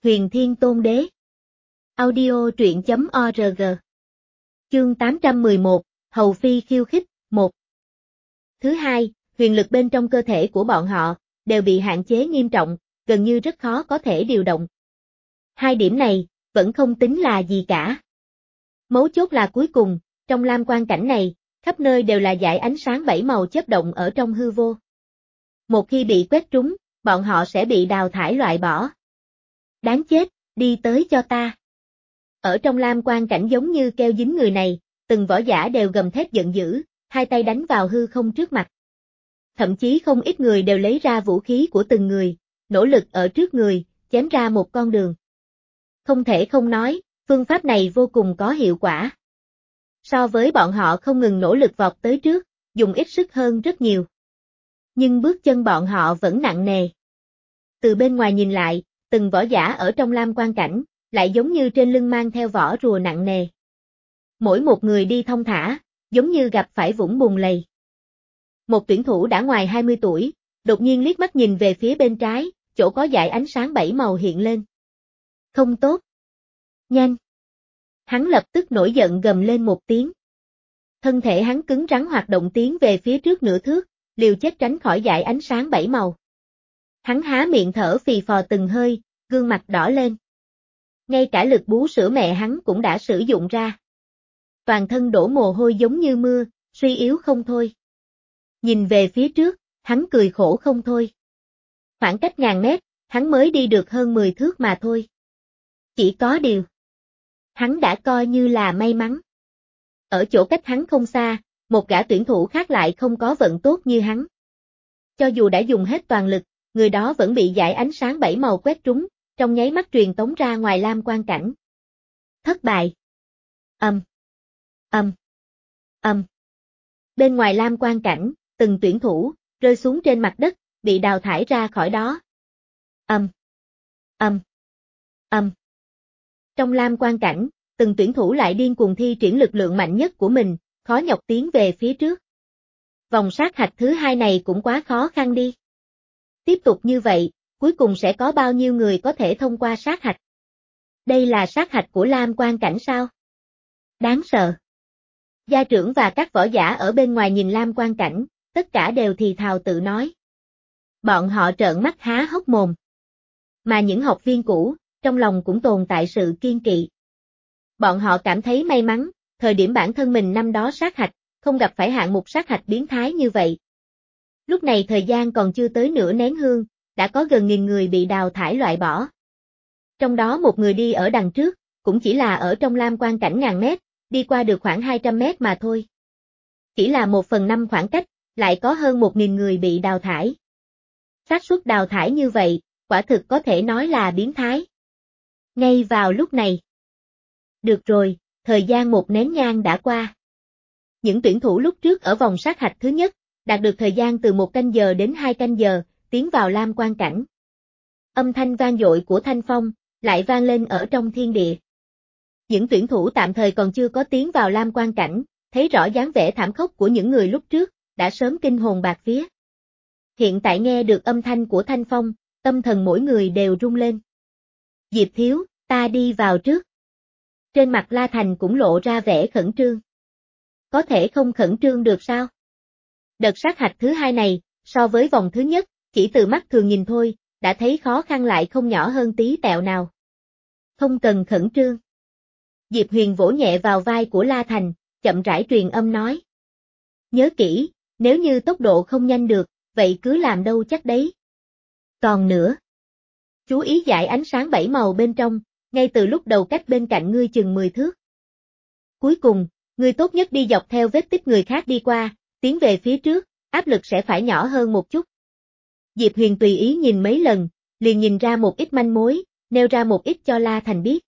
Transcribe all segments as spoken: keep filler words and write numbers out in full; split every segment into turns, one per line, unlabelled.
Huyền Thiên Tôn Đế. Audio truyện chấm org. Chương tám trăm mười một, Hầu Phi khiêu khích, một. Thứ hai, huyền lực bên trong cơ thể của bọn họ, đều bị hạn chế nghiêm trọng, gần như rất khó có thể điều động. Hai điểm này, vẫn không tính là gì cả. Mấu chốt là cuối cùng, trong lam quan cảnh này, khắp nơi đều là dải ánh sáng bảy màu chớp động ở trong hư vô. Một khi bị quét trúng, bọn họ sẽ bị đào thải loại bỏ. Đáng chết, đi tới cho ta. Ở trong lam quan cảnh giống như keo dính người này, từng võ giả đều gầm thét giận dữ, hai tay đánh vào hư không trước mặt. Thậm chí không ít người đều lấy ra vũ khí của từng người, nỗ lực ở trước người, chém ra một con đường. Không thể không nói, phương pháp này vô cùng có hiệu quả. So với bọn họ không ngừng nỗ lực vọt tới trước, dùng ít sức hơn rất nhiều. Nhưng bước chân bọn họ vẫn nặng nề. Từ bên ngoài nhìn lại, từng võ giả ở trong lam quan cảnh, lại giống như trên lưng mang theo vỏ rùa nặng nề. Mỗi một người đi thong thả, giống như gặp phải vũng bùn lầy. Một tuyển thủ đã ngoài hai mươi tuổi, đột nhiên liếc mắt nhìn về phía bên trái, chỗ có dải ánh sáng bảy màu hiện lên. Không tốt. Nhanh. Hắn lập tức nổi giận gầm lên một tiếng. Thân thể hắn cứng rắn hoạt động tiến về phía trước nửa thước, liều chết tránh khỏi dải ánh sáng bảy màu. Hắn há miệng thở phì phò từng hơi, gương mặt đỏ lên. Ngay cả lực bú sữa mẹ hắn cũng đã sử dụng ra. Toàn thân đổ mồ hôi giống như mưa, suy yếu không thôi. Nhìn về phía trước, hắn cười khổ không thôi. Khoảng cách ngàn mét, hắn mới đi được hơn mười thước mà thôi. Chỉ có điều. Hắn đã coi như là may mắn. Ở chỗ cách hắn không xa, một gã tuyển thủ khác lại không có vận tốt như hắn. Cho dù đã dùng hết toàn lực, người đó vẫn bị dải ánh sáng bảy màu quét trúng, trong nháy mắt truyền tống ra ngoài lam quan cảnh. Thất bại. Ầm. Ầm. Ầm. Bên ngoài lam quan cảnh, từng tuyển thủ rơi xuống trên mặt đất, bị đào thải ra khỏi đó. Ầm. Ầm. Ầm. Trong lam quan cảnh, từng tuyển thủ lại điên cuồng thi triển lực lượng mạnh nhất của mình, khó nhọc tiến về phía trước. Vòng sát hạch thứ hai này cũng quá khó khăn đi. Tiếp tục như vậy, cuối cùng sẽ có bao nhiêu người có thể thông qua sát hạch? Đây là sát hạch của lam quan cảnh sao? Đáng sợ. Gia trưởng và các võ giả ở bên ngoài nhìn lam quan cảnh, tất cả đều thì thào tự nói. Bọn họ trợn mắt há hốc mồm. Mà những học viên cũ, trong lòng cũng tồn tại sự kiên kỵ. Bọn họ cảm thấy may mắn, thời điểm bản thân mình năm đó sát hạch, không gặp phải hạng mục sát hạch biến thái như vậy. Lúc này thời gian còn chưa tới nửa nén hương, đã có gần nghìn người bị đào thải loại bỏ. Trong đó một người đi ở đằng trước, cũng chỉ là ở trong lam quan cảnh ngàn mét, đi qua được khoảng hai trăm mét mà thôi. Chỉ là một phần năm khoảng cách, lại có hơn một nghìn người bị đào thải. Xác suất đào thải như vậy, quả thực có thể nói là biến thái. Ngay vào lúc này. Được rồi, thời gian một nén nhang đã qua. Những tuyển thủ lúc trước ở vòng sát hạch thứ nhất, đạt được thời gian từ một canh giờ đến hai canh giờ, tiến vào lam quan cảnh. Âm thanh vang dội của thanh phong, lại vang lên ở trong thiên địa. Những tuyển thủ tạm thời còn chưa có tiến vào lam quan cảnh, thấy rõ dáng vẻ thảm khốc của những người lúc trước, đã sớm kinh hồn bạt vía. Hiện tại nghe được âm thanh của thanh phong, tâm thần mỗi người đều rung lên. Diệp thiếu, ta đi vào trước. Trên mặt La Thành cũng lộ ra vẻ khẩn trương. Có thể không khẩn trương được sao? Đợt sát hạch thứ hai này, so với vòng thứ nhất, chỉ từ mắt thường nhìn thôi, đã thấy khó khăn lại không nhỏ hơn tí tẹo nào. Không cần khẩn trương. Diệp Huyền vỗ nhẹ vào vai của La Thành, chậm rãi truyền âm nói. Nhớ kỹ, nếu như tốc độ không nhanh được, vậy cứ làm đâu chắc đấy. Còn nữa. Chú ý dải ánh sáng bảy màu bên trong, ngay từ lúc đầu cách bên cạnh ngươi chừng mười thước. Cuối cùng, ngươi tốt nhất đi dọc theo vết tích người khác đi qua, tiến về phía trước, áp lực sẽ phải nhỏ hơn một chút. Diệp Huyền tùy ý nhìn mấy lần, liền nhìn ra một ít manh mối, nêu ra một ít cho La Thành biết.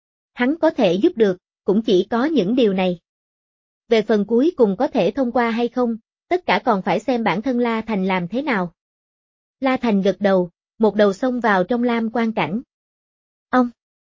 Hắn có thể giúp được, cũng chỉ có những điều này. Về phần cuối cùng có thể thông qua hay không, tất cả còn phải xem bản thân La Thành làm thế nào. La Thành gật đầu, một đầu xông vào trong lam quan cảnh. Ông!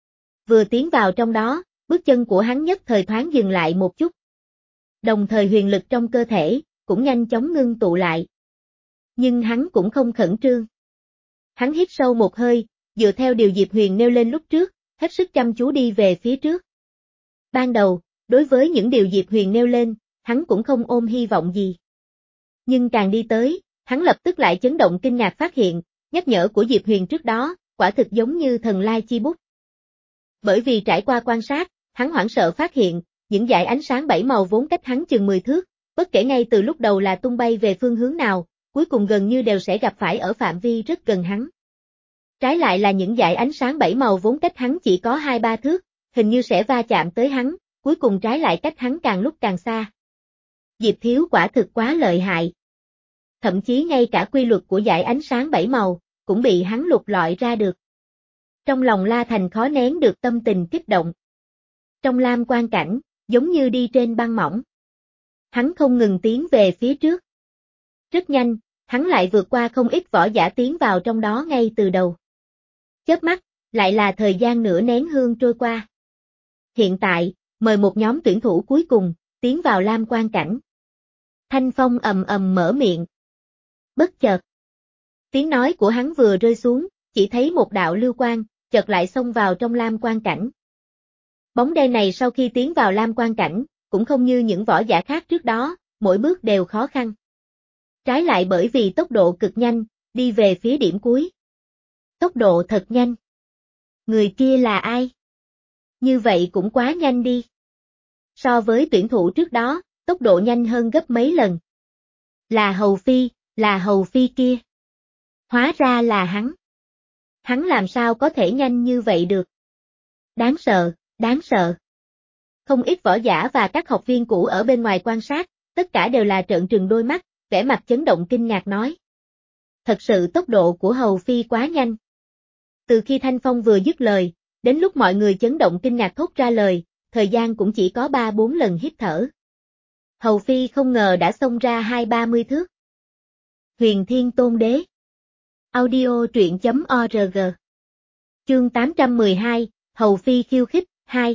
Vừa tiến vào trong đó, bước chân của hắn nhất thời thoáng dừng lại một chút. Đồng thời huyền lực trong cơ thể, cũng nhanh chóng ngưng tụ lại. Nhưng hắn cũng không khẩn trương. Hắn hít sâu một hơi, dựa theo điều Diệp Huyền nêu lên lúc trước, hết sức chăm chú đi về phía trước. Ban đầu, đối với những điều Diệp Huyền nêu lên, hắn cũng không ôm hy vọng gì. Nhưng càng đi tới, hắn lập tức lại chấn động kinh ngạc phát hiện, nhắc nhở của Diệp Huyền trước đó, quả thực giống như thần lai chi bút. Bởi vì trải qua quan sát, hắn hoảng sợ phát hiện, những dải ánh sáng bảy màu vốn cách hắn chừng mười thước, bất kể ngay từ lúc đầu là tung bay về phương hướng nào, cuối cùng gần như đều sẽ gặp phải ở phạm vi rất gần hắn. Trái lại là những dải ánh sáng bảy màu vốn cách hắn chỉ có hai ba thước, hình như sẽ va chạm tới hắn, cuối cùng trái lại cách hắn càng lúc càng xa. Diệp Thiếu quả thực quá lợi hại. Thậm chí ngay cả quy luật của dải ánh sáng bảy màu, cũng bị hắn lục lọi ra được. Trong lòng La Thành khó nén được tâm tình kích động. Trong lam quang cảnh, giống như đi trên băng mỏng. Hắn không ngừng tiến về phía trước. Rất nhanh, hắn lại vượt qua không ít võ giả tiến vào trong đó ngay từ đầu. Chớp mắt, lại là thời gian nửa nén hương trôi qua. Hiện tại, mời một nhóm tuyển thủ cuối cùng, tiến vào lam quang cảnh. Thanh Phong ầm ầm mở miệng. Bất chợt. Tiếng nói của hắn vừa rơi xuống, chỉ thấy một đạo lưu quang, chợt lại xông vào trong lam quang cảnh. Bóng đen này sau khi tiến vào lam quang cảnh, cũng không như những võ giả khác trước đó, mỗi bước đều khó khăn. Trái lại bởi vì tốc độ cực nhanh, đi về phía điểm cuối. Tốc độ thật nhanh. Người kia là ai? Như vậy cũng quá nhanh đi. So với tuyển thủ trước đó, tốc độ nhanh hơn gấp mấy lần. Là Hầu Phi, là Hầu Phi kia. Hóa ra là hắn. Hắn làm sao có thể nhanh như vậy được? Đáng sợ, đáng sợ. Không ít võ giả và các học viên cũ ở bên ngoài quan sát, tất cả đều là trợn trừng đôi mắt, vẻ mặt chấn động kinh ngạc nói. Thật sự tốc độ của Hầu Phi quá nhanh. Từ khi Thanh Phong vừa dứt lời, đến lúc mọi người chấn động kinh ngạc thốt ra lời, thời gian cũng chỉ có ba bốn lần hít thở. Hầu Phi không ngờ đã xông ra hai ba mươi thước. Huyền Thiên Tôn Đế. Audio truyện chấm org. Chương tám trăm mười hai, Hầu Phi khiêu khích, hai.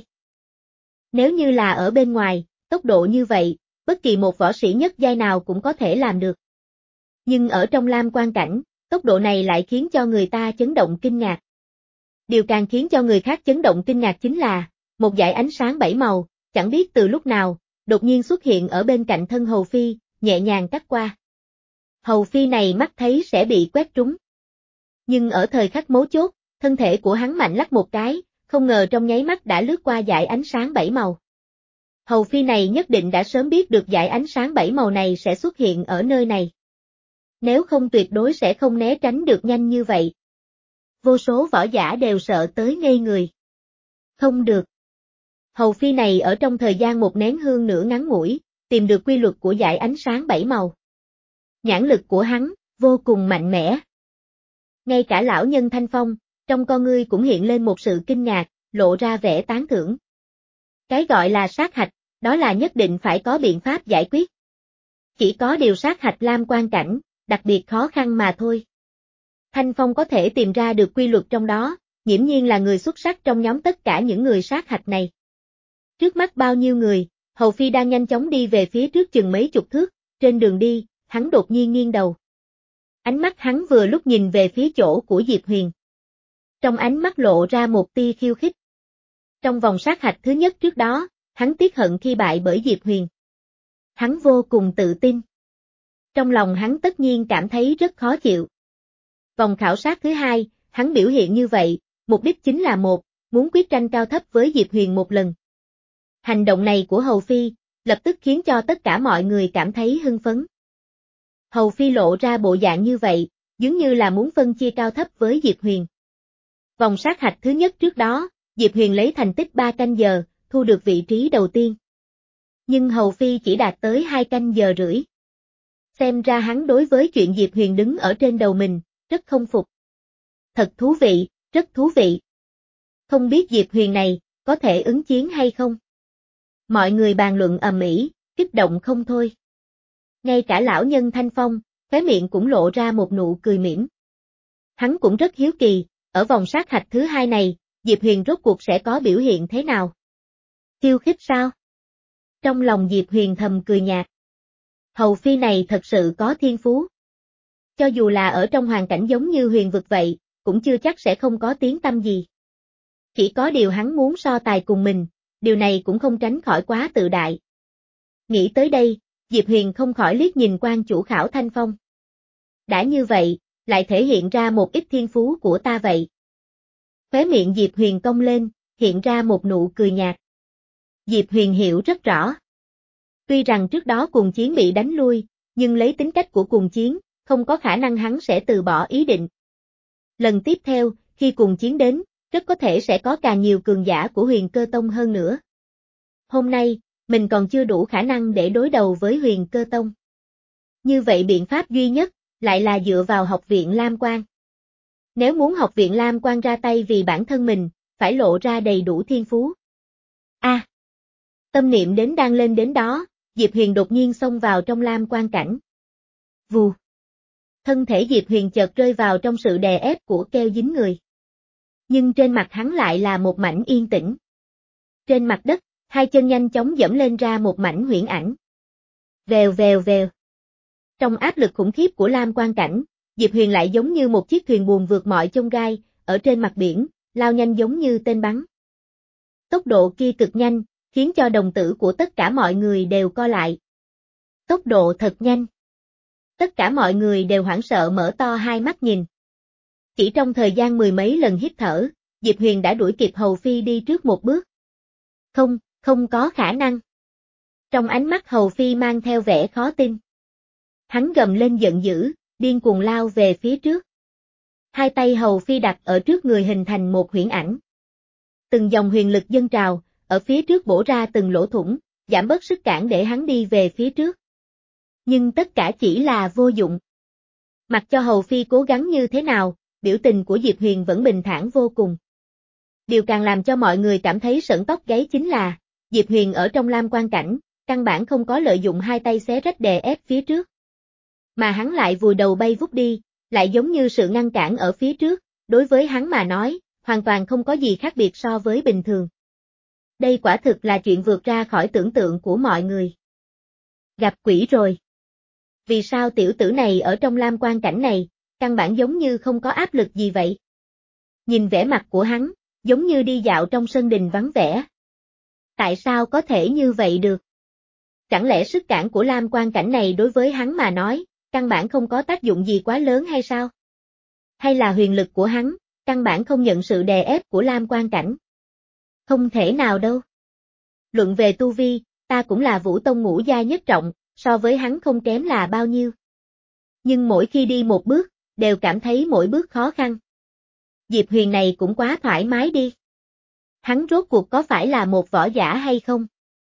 Nếu như là ở bên ngoài, tốc độ như vậy, bất kỳ một võ sĩ nhất giai nào cũng có thể làm được. Nhưng ở trong lam quang cảnh, tốc độ này lại khiến cho người ta chấn động kinh ngạc. Điều càng khiến cho người khác chấn động kinh ngạc chính là, một dải ánh sáng bảy màu, chẳng biết từ lúc nào, đột nhiên xuất hiện ở bên cạnh thân Hầu Phi, nhẹ nhàng cắt qua. Hầu Phi này mắt thấy sẽ bị quét trúng. Nhưng ở thời khắc mấu chốt, thân thể của hắn mạnh lắc một cái, không ngờ trong nháy mắt đã lướt qua dải ánh sáng bảy màu. Hầu Phi này nhất định đã sớm biết được dải ánh sáng bảy màu này sẽ xuất hiện ở nơi này. Nếu không tuyệt đối sẽ không né tránh được nhanh như vậy. Vô số võ giả đều sợ tới ngây người. Không được. Hầu Phi này ở trong thời gian một nén hương nửa ngắn ngủi, tìm được quy luật của dải ánh sáng bảy màu. Nhãn lực của hắn, vô cùng mạnh mẽ. Ngay cả lão nhân Thanh Phong, trong con ngươi cũng hiện lên một sự kinh ngạc, lộ ra vẻ tán thưởng. Cái gọi là sát hạch, đó là nhất định phải có biện pháp giải quyết. Chỉ có điều sát hạch lam quang cảnh, đặc biệt khó khăn mà thôi. Thanh Phong có thể tìm ra được quy luật trong đó, nghiễm nhiên là người xuất sắc trong nhóm tất cả những người sát hạch này. Trước mắt bao nhiêu người, Hầu Phi đang nhanh chóng đi về phía trước chừng mấy chục thước, trên đường đi, hắn đột nhiên nghiêng đầu. Ánh mắt hắn vừa lúc nhìn về phía chỗ của Diệp Huyền. Trong ánh mắt lộ ra một tia khiêu khích. Trong vòng sát hạch thứ nhất trước đó, hắn tiếc hận khi bại bởi Diệp Huyền. Hắn vô cùng tự tin. Trong lòng hắn tất nhiên cảm thấy rất khó chịu. Vòng khảo sát thứ hai, hắn biểu hiện như vậy, mục đích chính là một, muốn quyết tranh cao thấp với Diệp Huyền một lần. Hành động này của Hầu Phi, lập tức khiến cho tất cả mọi người cảm thấy hưng phấn. Hầu Phi lộ ra bộ dạng như vậy, dường như là muốn phân chia cao thấp với Diệp Huyền. Vòng sát hạch thứ nhất trước đó, Diệp Huyền lấy thành tích ba canh giờ, thu được vị trí đầu tiên. Nhưng Hầu Phi chỉ đạt tới hai canh giờ rưỡi. Xem ra hắn đối với chuyện Diệp Huyền đứng ở trên đầu mình, rất không phục. Thật thú vị, rất thú vị. Không biết Diệp Huyền này, có thể ứng chiến hay không? Mọi người bàn luận ầm ĩ, kích động không thôi. Ngay cả lão nhân Thanh Phong, khóe miệng cũng lộ ra một nụ cười mỉm. Hắn cũng rất hiếu kỳ, ở vòng sát hạch thứ hai này, Diệp Huyền rốt cuộc sẽ có biểu hiện thế nào? Khiêu khích sao? Trong lòng Diệp Huyền thầm cười nhạt. Hầu Phi này thật sự có thiên phú. Cho dù là ở trong hoàn cảnh giống như huyền vực vậy, cũng chưa chắc sẽ không có tiếng tăm gì. Chỉ có điều hắn muốn so tài cùng mình, điều này cũng không tránh khỏi quá tự đại. Nghĩ tới đây, Diệp Huyền không khỏi liếc nhìn quan chủ Khảo Thanh Phong. Đã như vậy, lại thể hiện ra một ít thiên phú của ta vậy. Khóe miệng Diệp Huyền cong lên, hiện ra một nụ cười nhạt. Diệp Huyền hiểu rất rõ. Tuy rằng trước đó Cùng Chiến bị đánh lui, nhưng lấy tính cách của Cùng Chiến, không có khả năng hắn sẽ từ bỏ ý định. Lần tiếp theo, khi Cùng Chiến đến, rất có thể sẽ có càng nhiều cường giả của Huyền Cơ Tông hơn nữa. Hôm nay, mình còn chưa đủ khả năng để đối đầu với Huyền Cơ Tông. Như vậy biện pháp duy nhất, lại là dựa vào Học viện Lam Quan. Nếu muốn Học viện Lam Quan ra tay vì bản thân mình, phải lộ ra đầy đủ thiên phú. A. À, tâm niệm đến đang lên đến đó, Diệp Huyền đột nhiên xông vào trong Lam Quan cảnh. Vù. Thân thể Diệp Huyền chợt rơi vào trong sự đè ép của keo dính người. Nhưng trên mặt hắn lại là một mảnh yên tĩnh. Trên mặt đất, hai chân nhanh chóng dẫm lên ra một mảnh huyễn ảnh. Vèo vèo vèo. Trong áp lực khủng khiếp của Lam Quan cảnh, Diệp Huyền lại giống như một chiếc thuyền buồm vượt mọi chông gai, ở trên mặt biển, lao nhanh giống như tên bắn. Tốc độ kia cực nhanh, khiến cho đồng tử của tất cả mọi người đều co lại. Tốc độ thật nhanh. Tất cả mọi người đều hoảng sợ mở to hai mắt nhìn. Chỉ trong thời gian mười mấy lần hít thở, Diệp Huyền đã đuổi kịp Hầu Phi đi trước một bước. Không, không có khả năng. Trong ánh mắt Hầu Phi mang theo vẻ khó tin. Hắn gầm lên giận dữ, điên cuồng lao về phía trước. Hai tay Hầu Phi đặt ở trước người hình thành một huyễn ảnh. Từng dòng huyền lực dâng trào, ở phía trước bổ ra từng lỗ thủng, giảm bớt sức cản để hắn đi về phía trước. Nhưng tất cả chỉ là vô dụng. Mặc cho Hầu Phi cố gắng như thế nào, biểu tình của Diệp Huyền vẫn bình thản vô cùng. Điều càng làm cho mọi người cảm thấy sởn tóc gáy chính là, Diệp Huyền ở trong Lam Quan cảnh, căn bản không có lợi dụng hai tay xé rách đè ép phía trước. Mà hắn lại vùi đầu bay vút đi, lại giống như sự ngăn cản ở phía trước, đối với hắn mà nói, hoàn toàn không có gì khác biệt so với bình thường. Đây quả thực là chuyện vượt ra khỏi tưởng tượng của mọi người. Gặp quỷ rồi. Vì sao tiểu tử này ở trong Lam Quan cảnh này, căn bản giống như không có áp lực gì vậy? Nhìn vẻ mặt của hắn, giống như đi dạo trong sân đình vắng vẻ. Tại sao có thể như vậy được? Chẳng lẽ sức cản của Lam Quan cảnh này đối với hắn mà nói, căn bản không có tác dụng gì quá lớn hay sao? Hay là huyền lực của hắn, căn bản không nhận sự đè ép của Lam Quan cảnh? Không thể nào đâu. Luận về tu vi, ta cũng là Vũ Tông ngũ giai nhất trọng, so với hắn không kém là bao nhiêu. Nhưng mỗi khi đi một bước, đều cảm thấy mỗi bước khó khăn. Diệp Huyền này cũng quá thoải mái đi. Hắn rốt cuộc có phải là một võ giả hay không?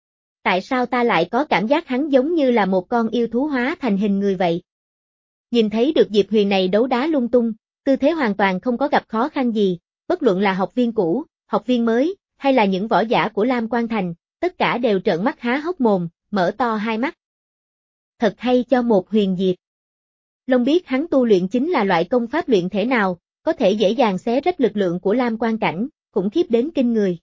Tại sao ta lại có cảm giác hắn giống như là một con yêu thú hóa thành hình người vậy? Nhìn thấy được Diệp Huyền này đấu đá lung tung, tư thế hoàn toàn không có gặp khó khăn gì, bất luận là học viên cũ, học viên mới, hay là những võ giả của Lam Quan Thành, tất cả đều trợn mắt há hốc mồm, mở to hai mắt. Thật hay cho một Huyền Diệp. Long biết hắn tu luyện chính là loại công pháp luyện thể nào, có thể dễ dàng xé rách lực lượng của Lam Quan cảnh, khủng khiếp đến kinh người.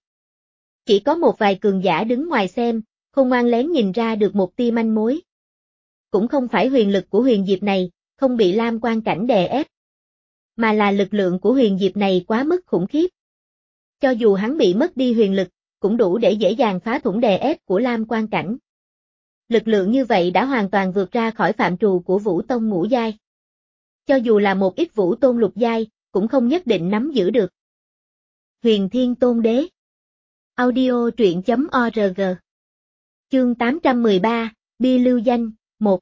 Chỉ có một vài cường giả đứng ngoài xem, không ngoan lén nhìn ra được một tia manh mối. Cũng không phải huyền lực của Huyền Diệp này, không bị Lam Quan cảnh đè ép, mà là lực lượng của Huyền Diệp này quá mức khủng khiếp. Cho dù hắn bị mất đi huyền lực, cũng đủ để dễ dàng phá thủng đè ép của Lam Quan cảnh. Lực lượng như vậy đã hoàn toàn vượt ra khỏi phạm trù của Vũ Tông ngũ giai. Cho dù là một ít Vũ Tôn lục giai, cũng không nhất định nắm giữ được. Huyền Thiên Tôn Đế. Audio truyện chấm org. Chương tám trăm mười ba, Bia lưu danh, một.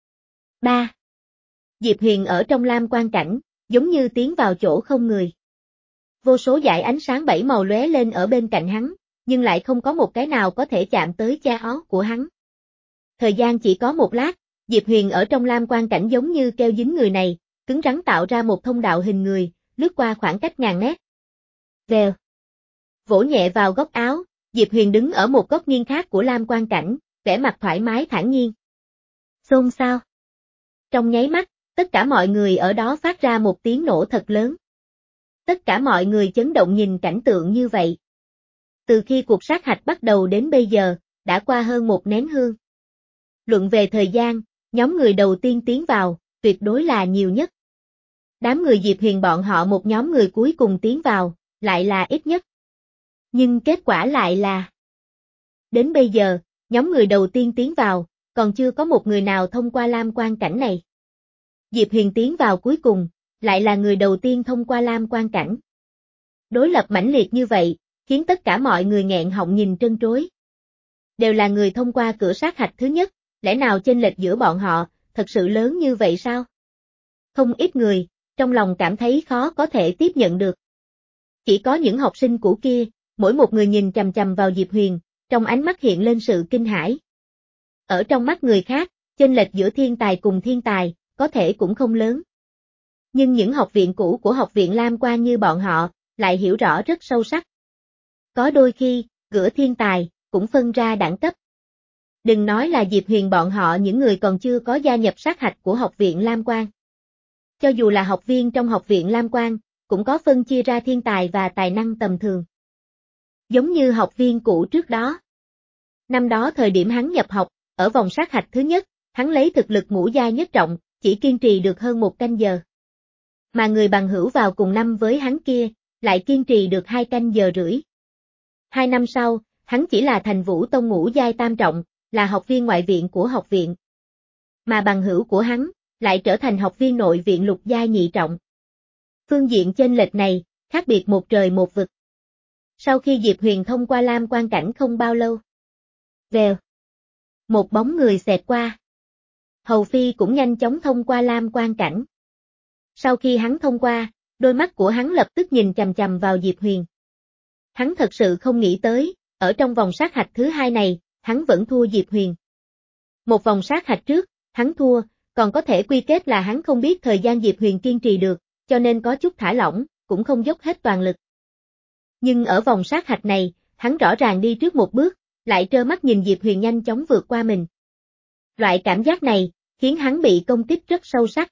ba. Diệp Huyền ở trong Lam Quan cảnh, giống như tiến vào chỗ không người. Vô số dải ánh sáng bảy màu lóe lên ở bên cạnh hắn, nhưng lại không có một cái nào có thể chạm tới da áo của hắn. Thời gian chỉ có một lát, Diệp Huyền ở trong Lam Quan cảnh giống như keo dính người này, cứng rắn tạo ra một thông đạo hình người, lướt qua khoảng cách ngàn mét. Vèo. Vỗ nhẹ vào góc áo, Diệp Huyền đứng ở một góc nghiêng khác của Lam Quan cảnh, vẻ mặt thoải mái thản nhiên. Xôn xao. Trong nháy mắt, tất cả mọi người ở đó phát ra một tiếng nổ thật lớn. Tất cả mọi người chấn động nhìn cảnh tượng như vậy. Từ khi cuộc sát hạch bắt đầu đến bây giờ, đã qua hơn một nén hương. Luận về thời gian, nhóm người đầu tiên tiến vào, tuyệt đối là nhiều nhất. Đám người Diệp Huyền bọn họ một nhóm người cuối cùng tiến vào, lại là ít nhất. Nhưng kết quả lại là... Đến bây giờ, nhóm người đầu tiên tiến vào, còn chưa có một người nào thông qua lam quan cảnh này. Diệp Huyền tiến vào cuối cùng, lại là người đầu tiên thông qua lam quan cảnh. Đối lập mãnh liệt như vậy, khiến tất cả mọi người nghẹn họng nhìn trân trối. Đều là người thông qua cửa sát hạch thứ nhất, lẽ nào chênh lệch giữa bọn họ, thật sự lớn như vậy sao? Không ít người, trong lòng cảm thấy khó có thể tiếp nhận được. Chỉ có những học sinh cũ kia, mỗi một người nhìn chằm chằm vào Diệp Huyền, trong ánh mắt hiện lên sự kinh hãi. Ở trong mắt người khác, chênh lệch giữa thiên tài cùng thiên tài, có thể cũng không lớn. Nhưng những học viện cũ của học viện Lam Quan như bọn họ, lại hiểu rõ rất sâu sắc. Có đôi khi, giữa thiên tài, cũng phân ra đẳng cấp. Đừng nói là Diệp Huyền bọn họ những người còn chưa có gia nhập sát hạch của học viện Lam Quan. Cho dù là học viên trong học viện Lam Quan, cũng có phân chia ra thiên tài và tài năng tầm thường. Giống như học viên cũ trước đó. Năm đó thời điểm hắn nhập học, ở vòng sát hạch thứ nhất, hắn lấy thực lực ngũ giai nhất trọng, chỉ kiên trì được hơn một canh giờ. Mà người bằng hữu vào cùng năm với hắn kia, lại kiên trì được hai canh giờ rưỡi. Hai năm sau, hắn chỉ là thành Vũ Tông ngũ giai tam trọng, là học viên ngoại viện của học viện. Mà bằng hữu của hắn, lại trở thành học viên nội viện lục giai nhị trọng. Phương diện chênh lệch này, khác biệt một trời một vực. Sau khi Diệp Huyền thông qua lam quan cảnh không bao lâu. Vèo. Một bóng người xẹt qua. Hầu Phi cũng nhanh chóng thông qua lam quan cảnh. Sau khi hắn thông qua, đôi mắt của hắn lập tức nhìn chằm chằm vào Diệp Huyền. Hắn thật sự không nghĩ tới, ở trong vòng sát hạch thứ hai này, hắn vẫn thua Diệp Huyền. Một vòng sát hạch trước, hắn thua, còn có thể quy kết là hắn không biết thời gian Diệp Huyền kiên trì được, cho nên có chút thả lỏng, cũng không dốc hết toàn lực. Nhưng ở vòng sát hạch này, hắn rõ ràng đi trước một bước, lại trơ mắt nhìn Diệp Huyền nhanh chóng vượt qua mình. Loại cảm giác này, khiến hắn bị công kích rất sâu sắc.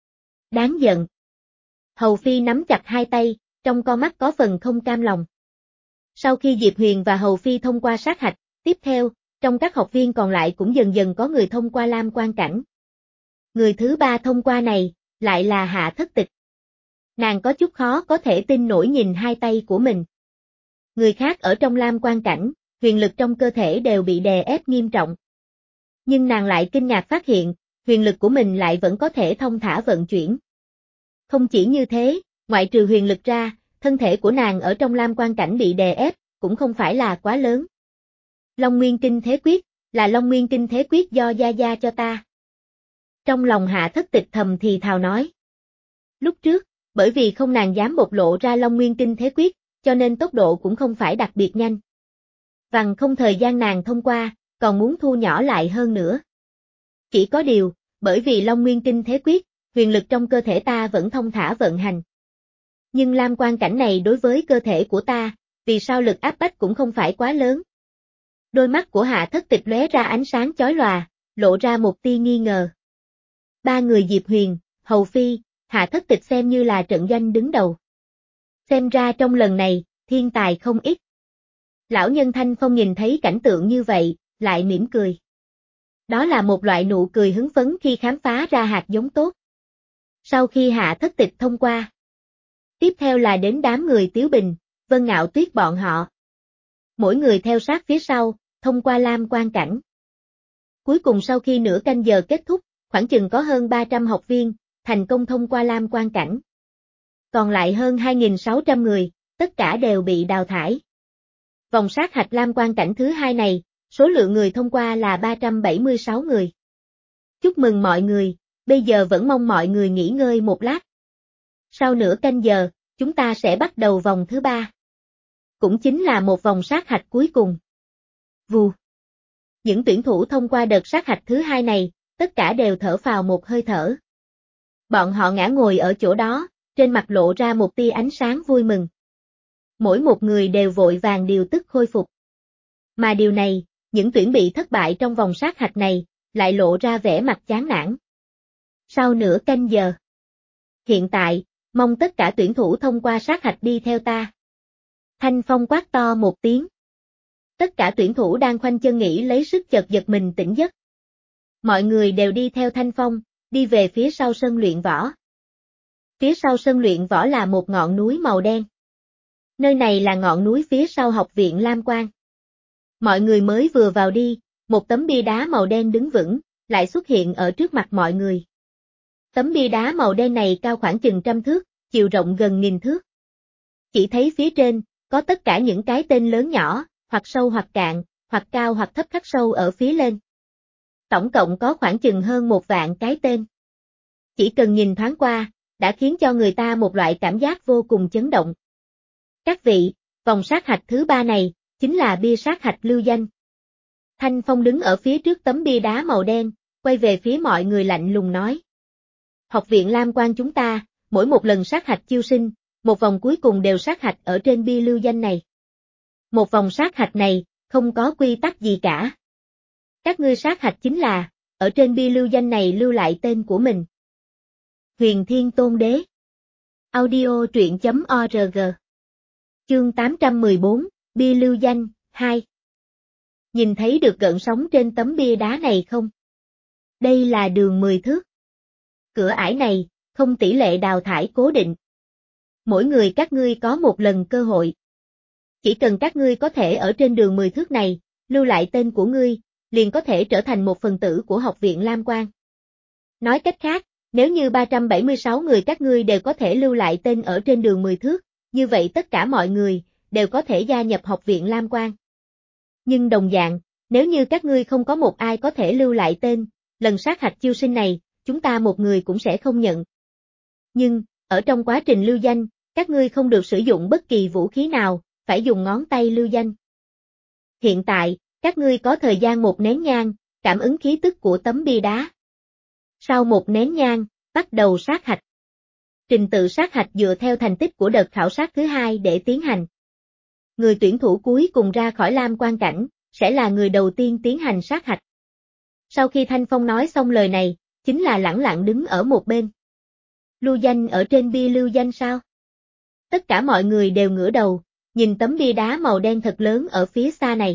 Đáng giận. Hầu Phi nắm chặt hai tay, trong con mắt có phần không cam lòng. Sau khi Diệp Huyền và Hầu Phi thông qua sát hạch, tiếp theo, trong các học viên còn lại cũng dần dần có người thông qua lam quan cảnh. Người thứ ba thông qua này, lại là Hạ Thất Tịch. Nàng có chút khó có thể tin nổi nhìn hai tay của mình. Người khác ở trong lam quan cảnh, huyền lực trong cơ thể đều bị đè ép nghiêm trọng. Nhưng nàng lại kinh ngạc phát hiện, huyền lực của mình lại vẫn có thể thông thả vận chuyển. Không chỉ như thế, ngoại trừ huyền lực ra, thân thể của nàng ở trong lam quan cảnh bị đè ép, cũng không phải là quá lớn. Long Nguyên Kinh Thế Quyết, là Long Nguyên Kinh Thế Quyết do Gia Gia cho ta. Trong lòng Hạ Thất Tịch thầm thì thào nói. Lúc trước, bởi vì không nàng dám bộc lộ ra Long Nguyên Kinh Thế Quyết, cho nên tốc độ cũng không phải đặc biệt nhanh. Vằng không thời gian nàng thông qua, còn muốn thu nhỏ lại hơn nữa. Chỉ có điều, bởi vì Long Nguyên Kinh Thế Quyết, huyền lực trong cơ thể ta vẫn thông thả vận hành. Nhưng lam quan cảnh này đối với cơ thể của ta, vì sao lực áp bách cũng không phải quá lớn. Đôi mắt của Hạ Thất Tịch lóe ra ánh sáng chói lòa, lộ ra một tia nghi ngờ. Ba người Diệp Huyền, Hầu Phi, Hạ Thất Tịch xem như là trận doanh đứng đầu. Xem ra trong lần này, thiên tài không ít. Lão nhân Thanh Phong nhìn thấy cảnh tượng như vậy, lại mỉm cười. Đó là một loại nụ cười hứng phấn khi khám phá ra hạt giống tốt. Sau khi Hạ Thất Tịch thông qua, tiếp theo là đến đám người Tiếu Bình, Vân Ngạo Tuyết bọn họ. Mỗi người theo sát phía sau, thông qua lam quan cảnh. Cuối cùng sau khi nửa canh giờ kết thúc, khoảng chừng có hơn ba trăm học viên, thành công thông qua lam quan cảnh. Còn lại hơn hai nghìn sáu trăm người, tất cả đều bị đào thải. Vòng sát hạch lam quan cảnh thứ hai này, số lượng người thông qua là ba trăm bảy mươi sáu người. Chúc mừng mọi người, bây giờ vẫn mong mọi người nghỉ ngơi một lát. Sau nửa canh giờ, chúng ta sẽ bắt đầu vòng thứ ba. Cũng chính là một vòng sát hạch cuối cùng. Vù. Những tuyển thủ thông qua đợt sát hạch thứ hai này, tất cả đều thở phào một hơi thở. Bọn họ ngã ngồi ở chỗ đó, trên mặt lộ ra một tia ánh sáng vui mừng. Mỗi một người đều vội vàng điều tức khôi phục. Mà điều này, những tuyển bị thất bại trong vòng sát hạch này, lại lộ ra vẻ mặt chán nản. Sau nửa canh giờ. Hiện tại, mong tất cả tuyển thủ thông qua sát hạch đi theo ta. Thanh Phong quát to một tiếng. Tất cả tuyển thủ đang khoanh chân nghỉ lấy sức chợt giật mình tỉnh giấc. Mọi người đều đi theo Thanh Phong, đi về phía sau sân luyện võ. Phía sau sân luyện võ là một ngọn núi màu đen. Nơi này là ngọn núi phía sau học viện Lam Quang. Mọi người mới vừa vào đi, một tấm bia đá màu đen đứng vững, lại xuất hiện ở trước mặt mọi người. Tấm bia đá màu đen này cao khoảng chừng trăm thước, chiều rộng gần nghìn thước. Chỉ thấy phía trên, có tất cả những cái tên lớn nhỏ, hoặc sâu hoặc cạn, hoặc cao hoặc thấp khắc sâu ở phía lên. Tổng cộng có khoảng chừng hơn một vạn cái tên. Chỉ cần nhìn thoáng qua, đã khiến cho người ta một loại cảm giác vô cùng chấn động. Các vị, vòng sát hạch thứ ba này, chính là bia sát hạch lưu danh. Thanh Phong đứng ở phía trước tấm bia đá màu đen, quay về phía mọi người lạnh lùng nói. Học viện Lam Quang chúng ta, mỗi một lần sát hạch chiêu sinh, một vòng cuối cùng đều sát hạch ở trên bia lưu danh này. Một vòng sát hạch này, không có quy tắc gì cả. Các ngươi sát hạch chính là, ở trên bia lưu danh này lưu lại tên của mình. Huyền Thiên Tôn Đế. Audio truyện chấm org. Chương tám trăm mười bốn, bia lưu danh, hai. Nhìn thấy được gợn sóng trên tấm bia đá này không? Đây là đường mười thước. Cửa ải này, không tỷ lệ đào thải cố định. Mỗi người các ngươi có một lần cơ hội. Chỉ cần các ngươi có thể ở trên đường mười thước này, lưu lại tên của ngươi, liền có thể trở thành một phần tử của học viện Lam Quang. Nói cách khác, nếu như ba trăm bảy mươi sáu người các ngươi đều có thể lưu lại tên ở trên đường mười thước, như vậy tất cả mọi người, đều có thể gia nhập học viện Lam Quang. Nhưng đồng dạng, nếu như các ngươi không có một ai có thể lưu lại tên, lần sát hạch chiêu sinh này, chúng ta một người cũng sẽ không nhận. Nhưng, ở trong quá trình lưu danh, các ngươi không được sử dụng bất kỳ vũ khí nào, phải dùng ngón tay lưu danh. Hiện tại, các ngươi có thời gian một nén nhang, cảm ứng khí tức của tấm bia đá. Sau một nén nhang, bắt đầu sát hạch. Trình tự sát hạch dựa theo thành tích của đợt khảo sát thứ hai để tiến hành. Người tuyển thủ cuối cùng ra khỏi Lam Quang cảnh, sẽ là người đầu tiên tiến hành sát hạch. Sau khi Thanh Phong nói xong lời này, chính là lẳng lặng đứng ở một bên. Lưu danh ở trên bia lưu danh sao? Tất cả mọi người đều ngửa đầu, nhìn tấm bia đá màu đen thật lớn ở phía xa này.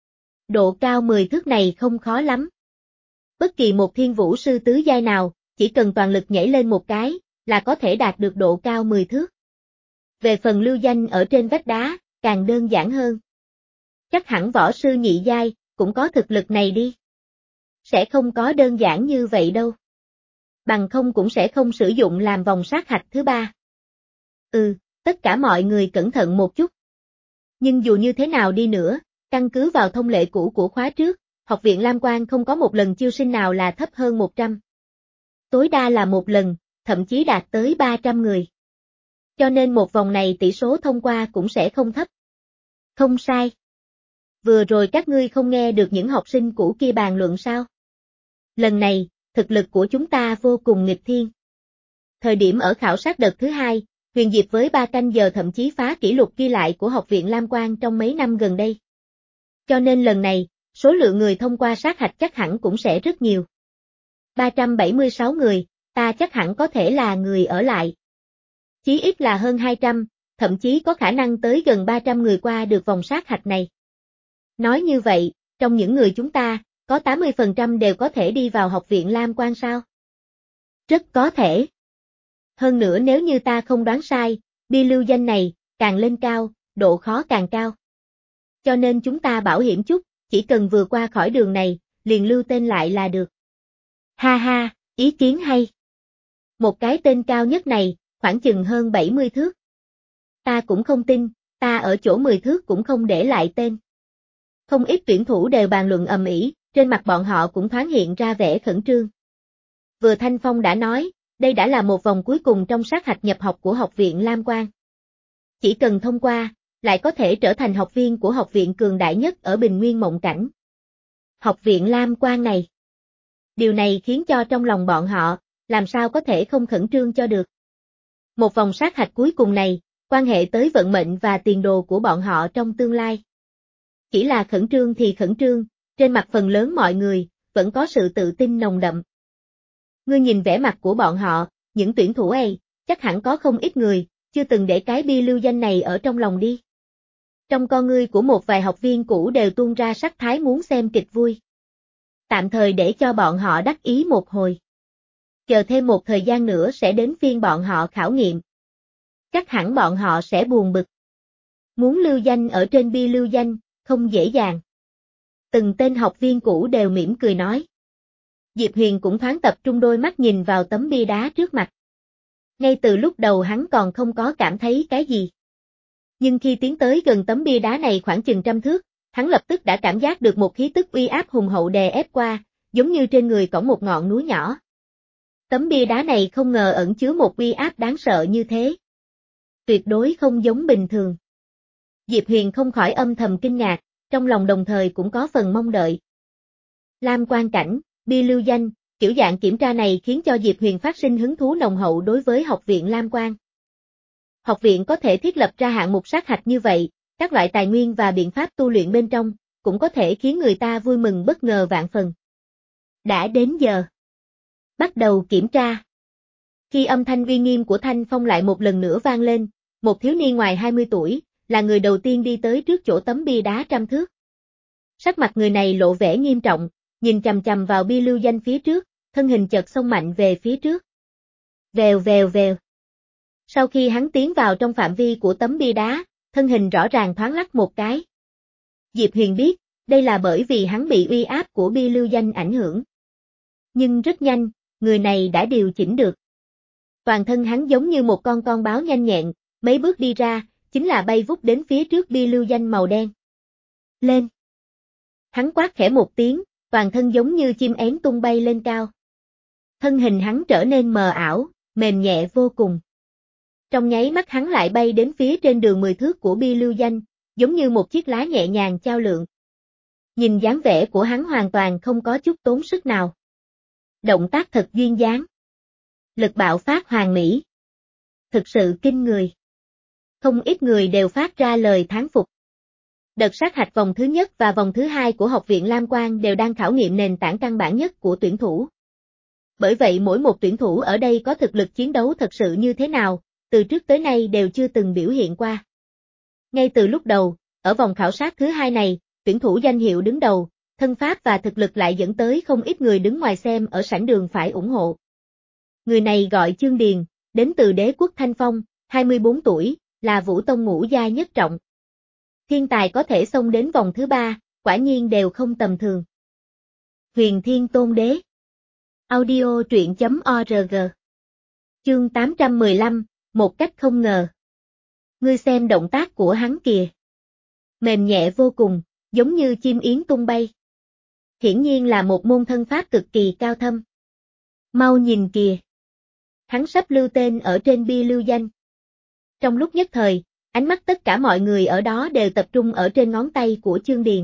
Độ cao mười thước này không khó lắm. Bất kỳ một thiên vũ sư tứ giai nào, chỉ cần toàn lực nhảy lên một cái, là có thể đạt được độ cao mười thước. Về phần lưu danh ở trên vách đá, càng đơn giản hơn. Chắc hẳn võ sư nhị giai, cũng có thực lực này đi. Sẽ không có đơn giản như vậy đâu. Bằng không cũng sẽ không sử dụng làm vòng sát hạch thứ ba. Ừ, tất cả mọi người cẩn thận một chút. Nhưng dù như thế nào đi nữa, căn cứ vào thông lệ cũ của khóa trước, học viện Lam Quang không có một lần chiêu sinh nào là thấp hơn một trăm. Tối đa là một lần, thậm chí đạt tới ba trăm người. Cho nên một vòng này tỷ số thông qua cũng sẽ không thấp. Không sai. Vừa rồi các ngươi không nghe được những học sinh cũ kia bàn luận sao? Lần này, thực lực của chúng ta vô cùng nghịch thiên. Thời điểm ở khảo sát đợt thứ hai, Huyền Diệp với ba canh giờ thậm chí phá kỷ lục ghi lại của học viện Lam Quang trong mấy năm gần đây. Cho nên lần này, số lượng người thông qua sát hạch chắc hẳn cũng sẽ rất nhiều. ba trăm bảy mươi sáu người, ta chắc hẳn có thể là người ở lại. Chí ít là hơn hai trăm, thậm chí có khả năng tới gần ba trăm người qua được vòng sát hạch này. Nói như vậy, trong những người chúng ta, có tám mươi phần trăm đều có thể đi vào học viện Lam Quang sao? Rất có thể. Hơn nữa nếu như ta không đoán sai, bia lưu danh này, càng lên cao, độ khó càng cao. Cho nên chúng ta bảo hiểm chút, chỉ cần vừa qua khỏi đường này, liền lưu tên lại là được. Ha ha, ý kiến hay. Một cái tên cao nhất này, khoảng chừng hơn bảy mươi thước. Ta cũng không tin, ta ở chỗ mười thước cũng không để lại tên. Không ít tuyển thủ đều bàn luận ầm ĩ, trên mặt bọn họ cũng thoáng hiện ra vẻ khẩn trương. Vừa Thanh Phong đã nói, đây đã là một vòng cuối cùng trong sát hạch nhập học của học viện Lam Quang. Chỉ cần thông qua, lại có thể trở thành học viên của học viện cường đại nhất ở Bình Nguyên Mộng Cảnh. Học viện Lam Quang này. Điều này khiến cho trong lòng bọn họ, làm sao có thể không khẩn trương cho được. Một vòng sát hạch cuối cùng này, quan hệ tới vận mệnh và tiền đồ của bọn họ trong tương lai. Chỉ là khẩn trương thì khẩn trương, trên mặt phần lớn mọi người, vẫn có sự tự tin nồng đậm. Ngươi nhìn vẻ mặt của bọn họ, những tuyển thủ ấy, chắc hẳn có không ít người, chưa từng để cái bia lưu danh này ở trong lòng đi. Trong con ngươi của một vài học viên cũ đều tuôn ra sắc thái muốn xem kịch vui. Tạm thời để cho bọn họ đắc ý một hồi. chờ thêm một thời gian nữa sẽ đến phiên bọn họ khảo nghiệm. Chắc hẳn bọn họ sẽ buồn bực. Muốn lưu danh ở trên bia lưu danh, không dễ dàng. Từng tên học viên cũ đều mỉm cười nói. Diệp Huyền cũng thoáng tập trung đôi mắt nhìn vào tấm bia đá trước mặt. Ngay từ lúc đầu hắn còn không có cảm thấy cái gì. Nhưng khi tiến tới gần tấm bia đá này khoảng chừng trăm thước, hắn lập tức đã cảm giác được một khí tức uy áp hùng hậu đè ép qua, giống như trên người cõng một ngọn núi nhỏ. Tấm bia đá này không ngờ ẩn chứa một uy áp đáng sợ như thế. Tuyệt đối không giống bình thường. Diệp Huyền không khỏi âm thầm kinh ngạc, trong lòng đồng thời cũng có phần mong đợi. Lam quan cảnh, bia lưu danh, kiểu dạng kiểm tra này khiến cho Diệp Huyền phát sinh hứng thú nồng hậu đối với học viện Lam Quan. Học viện có thể thiết lập ra hạng mục sát hạch như vậy, các loại tài nguyên và biện pháp tu luyện bên trong, cũng có thể khiến người ta vui mừng bất ngờ vạn phần. Đã đến giờ. Bắt đầu kiểm tra. Khi âm thanh uy nghiêm của Thanh Phong lại một lần nữa vang lên, một thiếu niên ngoài hai mươi tuổi, là người đầu tiên đi tới trước chỗ tấm bia đá trăm thước. Sắc mặt người này lộ vẻ nghiêm trọng, nhìn chằm chằm vào bia lưu danh phía trước, thân hình chợt xông mạnh về phía trước. Vèo vèo vèo. Sau khi hắn tiến vào trong phạm vi của tấm bia đá, thân hình rõ ràng thoáng lắc một cái. Diệp Huyền biết, đây là bởi vì hắn bị uy áp của bia lưu danh ảnh hưởng. Nhưng rất nhanh, người này đã điều chỉnh được. Toàn thân hắn giống như một con con báo nhanh nhẹn, mấy bước đi ra, chính là bay vút đến phía trước bia lưu danh màu đen. Lên! Hắn quát khẽ một tiếng, toàn thân giống như chim én tung bay lên cao. Thân hình hắn trở nên mờ ảo, mềm nhẹ vô cùng. Trong nháy mắt hắn lại bay đến phía trên đường mười thước của bia lưu danh, giống như một chiếc lá nhẹ nhàng chao lượn. Nhìn dáng vẻ của hắn hoàn toàn không có chút tốn sức nào. Động tác thật duyên dáng. Lực bạo phát hoàn mỹ. Thực sự kinh người. Không ít người đều phát ra lời thán phục. Đợt sát hạch vòng thứ nhất và vòng thứ hai của Học viện Lam Quan đều đang khảo nghiệm nền tảng căn bản nhất của tuyển thủ. Bởi vậy mỗi một tuyển thủ ở đây có thực lực chiến đấu thật sự như thế nào, từ trước tới nay đều chưa từng biểu hiện qua. Ngay từ lúc đầu, ở vòng khảo sát thứ hai này, tuyển thủ danh hiệu đứng đầu, thân pháp và thực lực lại dẫn tới không ít người đứng ngoài xem ở sảnh đường phải ủng hộ. Người này gọi Chương Điền, đến từ đế quốc Thanh Phong, hai mươi bốn tuổi, là Vũ Tông ngũ gia nhất trọng. Thiên tài có thể xông đến vòng thứ ba, quả nhiên đều không tầm thường. Huyền Thiên Tôn Đế. Audio truyện chấm org. Chương tám trăm mười lăm, một cách không ngờ. Ngươi xem động tác của hắn kìa. Mềm nhẹ vô cùng, giống như chim yến tung bay. Hiển nhiên là một môn thân pháp cực kỳ cao thâm. Mau nhìn kìa. Hắn sắp lưu tên ở trên bia lưu danh. Trong lúc nhất thời, ánh mắt tất cả mọi người ở đó đều tập trung ở trên ngón tay của Chương Điền.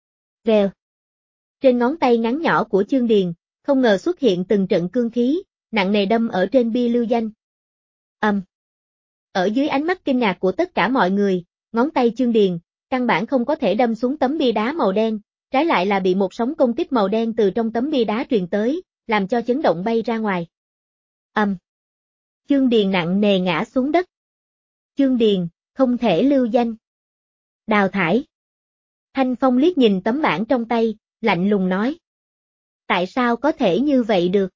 Vèo. Trên ngón tay ngắn nhỏ của Chương Điền, không ngờ xuất hiện từng trận cương khí, nặng nề đâm ở trên bia lưu danh. Ầm. Um. Ở dưới ánh mắt kinh ngạc của tất cả mọi người, ngón tay Chương Điền, căn bản không có thể đâm xuống tấm bia đá màu đen, trái lại là bị một sóng công kích màu đen từ trong tấm bia đá truyền tới, làm cho chấn động bay ra ngoài. Ầm. Um. Chương Điền nặng nề ngã xuống đất. Chương Điền, không thể lưu danh. Đào thải. Thanh Phong liếc nhìn tấm bảng trong tay, lạnh lùng nói. Tại sao có thể như vậy được?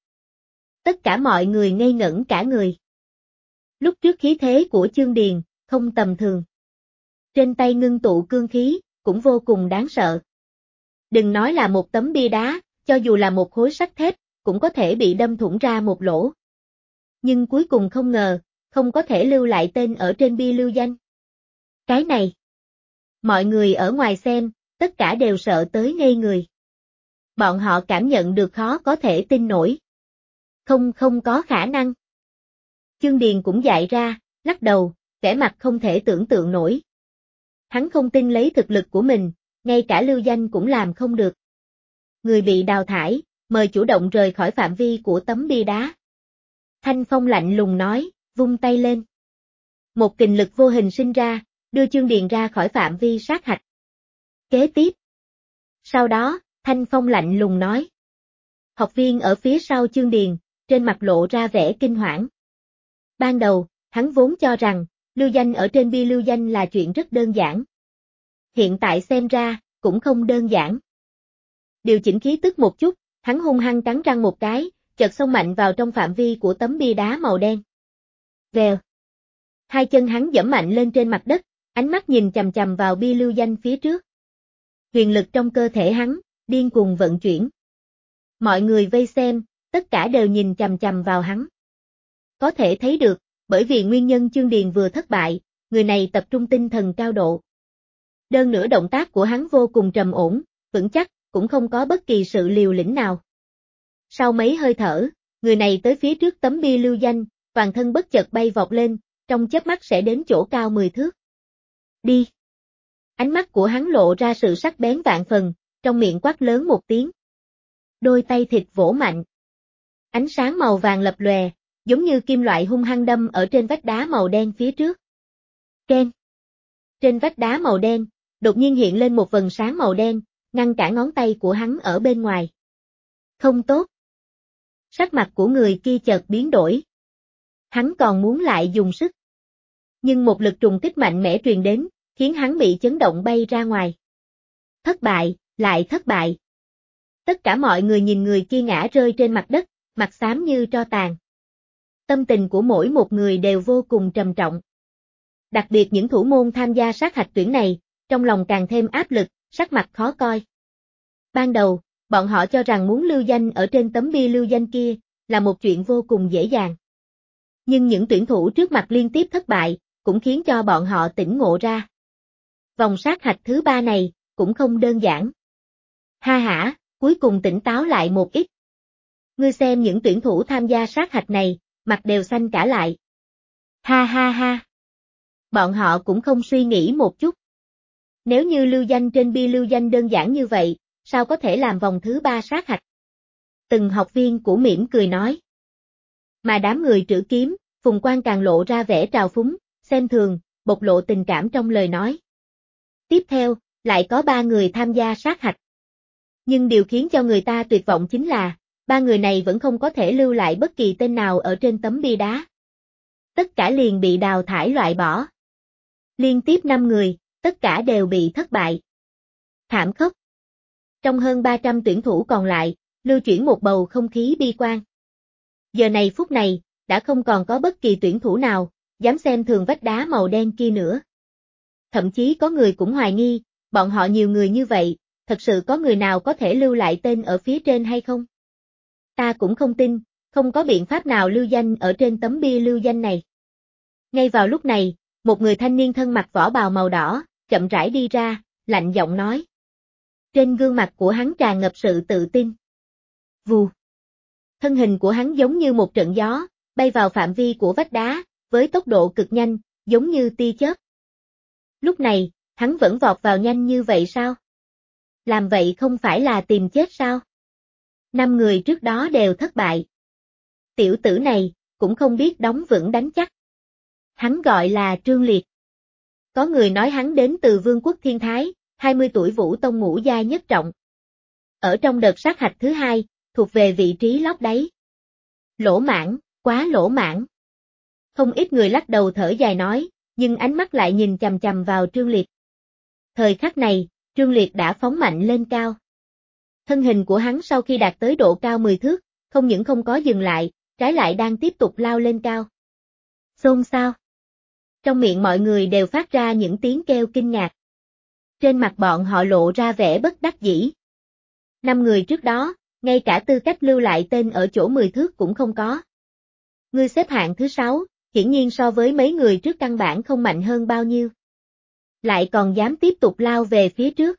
Tất cả mọi người ngây ngẩn cả người. Lúc trước khí thế của Chương Điền, không tầm thường. Trên tay ngưng tụ cương khí, cũng vô cùng đáng sợ. Đừng nói là một tấm bia đá, cho dù là một khối sắt thép, cũng có thể bị đâm thủng ra một lỗ. Nhưng cuối cùng không ngờ, không có thể lưu lại tên ở trên bia lưu danh. Cái này. Mọi người ở ngoài xem, tất cả đều sợ tới ngây người. Bọn họ cảm nhận được khó có thể tin nổi. Không không có khả năng. Chương Điền cũng dại ra, lắc đầu, vẻ mặt không thể tưởng tượng nổi. Hắn không tin lấy thực lực của mình, ngay cả lưu danh cũng làm không được. Người bị đào thải, mời chủ động rời khỏi phạm vi của tấm bia đá. Thanh Phong lạnh lùng nói, vung tay lên. Một kình lực vô hình sinh ra, đưa Chương Điền ra khỏi phạm vi sát hạch. Kế tiếp. Sau đó, Thanh Phong lạnh lùng nói. Học viên ở phía sau Chương Điền, trên mặt lộ ra vẻ kinh hoảng. Ban đầu, hắn vốn cho rằng, lưu danh ở trên bia lưu danh là chuyện rất đơn giản. Hiện tại xem ra, cũng không đơn giản. Điều chỉnh khí tức một chút, hắn hung hăng cắn răng một cái, chợt xông mạnh vào trong phạm vi của tấm bia đá màu đen. Vèo. Hai chân hắn giẫm mạnh lên trên mặt đất, ánh mắt nhìn chằm chằm vào bia lưu danh phía trước. Huyền lực trong cơ thể hắn, điên cuồng vận chuyển. Mọi người vây xem, tất cả đều nhìn chằm chằm vào hắn. Có thể thấy được, bởi vì nguyên nhân Chương Điền vừa thất bại, người này tập trung tinh thần cao độ. Đơn nữa động tác của hắn vô cùng trầm ổn, vững chắc, cũng không có bất kỳ sự liều lĩnh nào. Sau mấy hơi thở, người này tới phía trước tấm bia lưu danh, toàn thân bất chợt bay vọt lên, trong chớp mắt sẽ đến chỗ cao mười thước. Đi! Ánh mắt của hắn lộ ra sự sắc bén vạn phần, trong miệng quát lớn một tiếng. Đôi tay thịt vỗ mạnh. Ánh sáng màu vàng lập lòe, giống như kim loại hung hăng đâm ở trên vách đá màu đen phía trước. Keng! Trên vách đá màu đen, đột nhiên hiện lên một vầng sáng màu đen, ngăn cả ngón tay của hắn ở bên ngoài. Không tốt! Sắc mặt của người kia chợt biến đổi. Hắn còn muốn lại dùng sức. Nhưng một lực trùng kích mạnh mẽ truyền đến, khiến hắn bị chấn động bay ra ngoài. Thất bại, lại thất bại. Tất cả mọi người nhìn người kia ngã rơi trên mặt đất, mặt xám như tro tàn. Tâm tình của mỗi một người đều vô cùng trầm trọng. Đặc biệt những thủ môn tham gia sát hạch tuyển này, trong lòng càng thêm áp lực, sắc mặt khó coi. Ban đầu, bọn họ cho rằng muốn lưu danh ở trên tấm bia lưu danh kia, là một chuyện vô cùng dễ dàng. Nhưng những tuyển thủ trước mặt liên tiếp thất bại, cũng khiến cho bọn họ tỉnh ngộ ra. Vòng sát hạch thứ ba này, cũng không đơn giản. Ha hả, cuối cùng tỉnh táo lại một ít. Ngươi xem những tuyển thủ tham gia sát hạch này, mặt đều xanh cả lại. Ha ha ha. Bọn họ cũng không suy nghĩ một chút. Nếu như lưu danh trên bia lưu danh đơn giản như vậy, sao có thể làm vòng thứ ba sát hạch? Từng học viên của mỉm cười nói. Mà đám người trữ kiếm, Phùng Quang càng lộ ra vẻ trào phúng, xem thường, bộc lộ tình cảm trong lời nói. Tiếp theo, lại có ba người tham gia sát hạch. Nhưng điều khiến cho người ta tuyệt vọng chính là, ba người này vẫn không có thể lưu lại bất kỳ tên nào ở trên tấm bia đá. Tất cả liền bị đào thải loại bỏ. Liên tiếp năm người, tất cả đều bị thất bại. Thảm khốc. Trong hơn ba trăm tuyển thủ còn lại, lưu chuyển một bầu không khí bi quan. Giờ này phút này, đã không còn có bất kỳ tuyển thủ nào, dám xem thường vách đá màu đen kia nữa. Thậm chí có người cũng hoài nghi, bọn họ nhiều người như vậy, thật sự có người nào có thể lưu lại tên ở phía trên hay không? Ta cũng không tin, không có biện pháp nào lưu danh ở trên tấm bia lưu danh này. Ngay vào lúc này, một người thanh niên thân mặc vỏ bào màu đỏ, chậm rãi đi ra, lạnh giọng nói. Trên gương mặt của hắn tràn ngập sự tự tin. Vù. Thân hình của hắn giống như một trận gió, bay vào phạm vi của vách đá, với tốc độ cực nhanh, giống như tia chớp. Lúc này, hắn vẫn vọt vào nhanh như vậy sao? Làm vậy không phải là tìm chết sao? Năm người trước đó đều thất bại. Tiểu tử này, cũng không biết đóng vững đánh chắc. Hắn gọi là Trương Liệt. Có người nói hắn đến từ Vương quốc Thiên Thái, hai mươi tuổi Vũ Tông ngũ giai nhất trọng. Ở trong đợt sát hạch thứ hai, thuộc về vị trí lót đáy. Lỗ mãng, quá lỗ mãng. Không ít người lắc đầu thở dài nói, nhưng ánh mắt lại nhìn chằm chằm vào Trương Liệt. Thời khắc này, Trương Liệt đã phóng mạnh lên cao. Thân hình của hắn sau khi đạt tới độ cao mười thước, không những không có dừng lại, trái lại đang tiếp tục lao lên cao. Xôn xao. Trong miệng mọi người đều phát ra những tiếng kêu kinh ngạc. Trên mặt bọn họ lộ ra vẻ bất đắc dĩ. Năm người trước đó, ngay cả tư cách lưu lại tên ở chỗ mười thước cũng không có. Ngươi xếp hạng thứ sáu, hiển nhiên so với mấy người trước căn bản không mạnh hơn bao nhiêu. Lại còn dám tiếp tục lao về phía trước.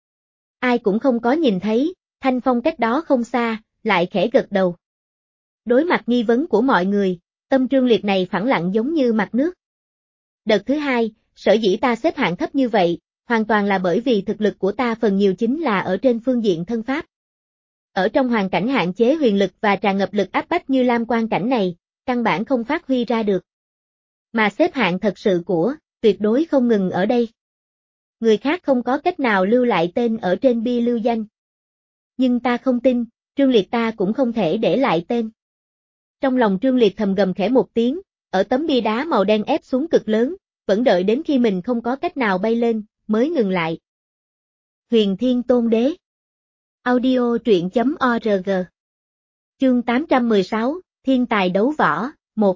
Ai cũng không có nhìn thấy, Thanh Phong cách đó không xa, lại khẽ gật đầu. Đối mặt nghi vấn của mọi người, tâm Trương Liệt này phẳng lặng giống như mặt nước. Đợt thứ hai, sở dĩ ta xếp hạng thấp như vậy, hoàn toàn là bởi vì thực lực của ta phần nhiều chính là ở trên phương diện thân pháp. Ở trong hoàn cảnh hạn chế huyền lực và tràn ngập lực áp bách như Lam Quan cảnh này, căn bản không phát huy ra được. Mà xếp hạng thật sự của, tuyệt đối không ngừng ở đây. Người khác không có cách nào lưu lại tên ở trên bia lưu danh. Nhưng ta không tin, Trương Liệt ta cũng không thể để lại tên. Trong lòng Trương Liệt thầm gầm khẽ một tiếng, ở tấm bia đá màu đen ép xuống cực lớn, vẫn đợi đến khi mình không có cách nào bay lên, mới ngừng lại. Huyền Thiên Tôn Đế. Audio truyện chấm org. Chương tám trăm mười sáu, Thiên tài đấu võ, một.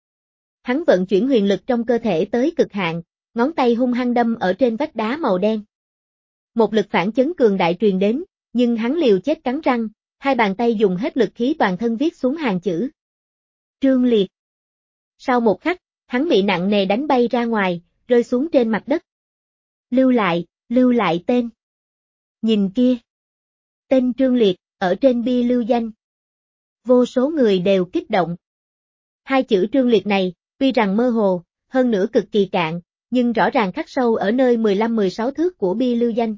Hắn vận chuyển huyền lực trong cơ thể tới cực hạn, ngón tay hung hăng đâm ở trên vách đá màu đen. Một lực phản chấn cường đại truyền đến, nhưng hắn liều chết cắn răng, hai bàn tay dùng hết lực khí toàn thân viết xuống hàng chữ. Trương Liệt. Sau một khắc, hắn bị nặng nề đánh bay ra ngoài, rơi xuống trên mặt đất. Lưu lại, lưu lại tên. Nhìn kia. Tên Trương Liệt, ở trên bia lưu danh. Vô số người đều kích động. Hai chữ Trương Liệt này, tuy rằng mơ hồ, hơn nữa cực kỳ cạn, nhưng rõ ràng khắc sâu ở nơi mười lăm mười sáu thước của bia lưu danh.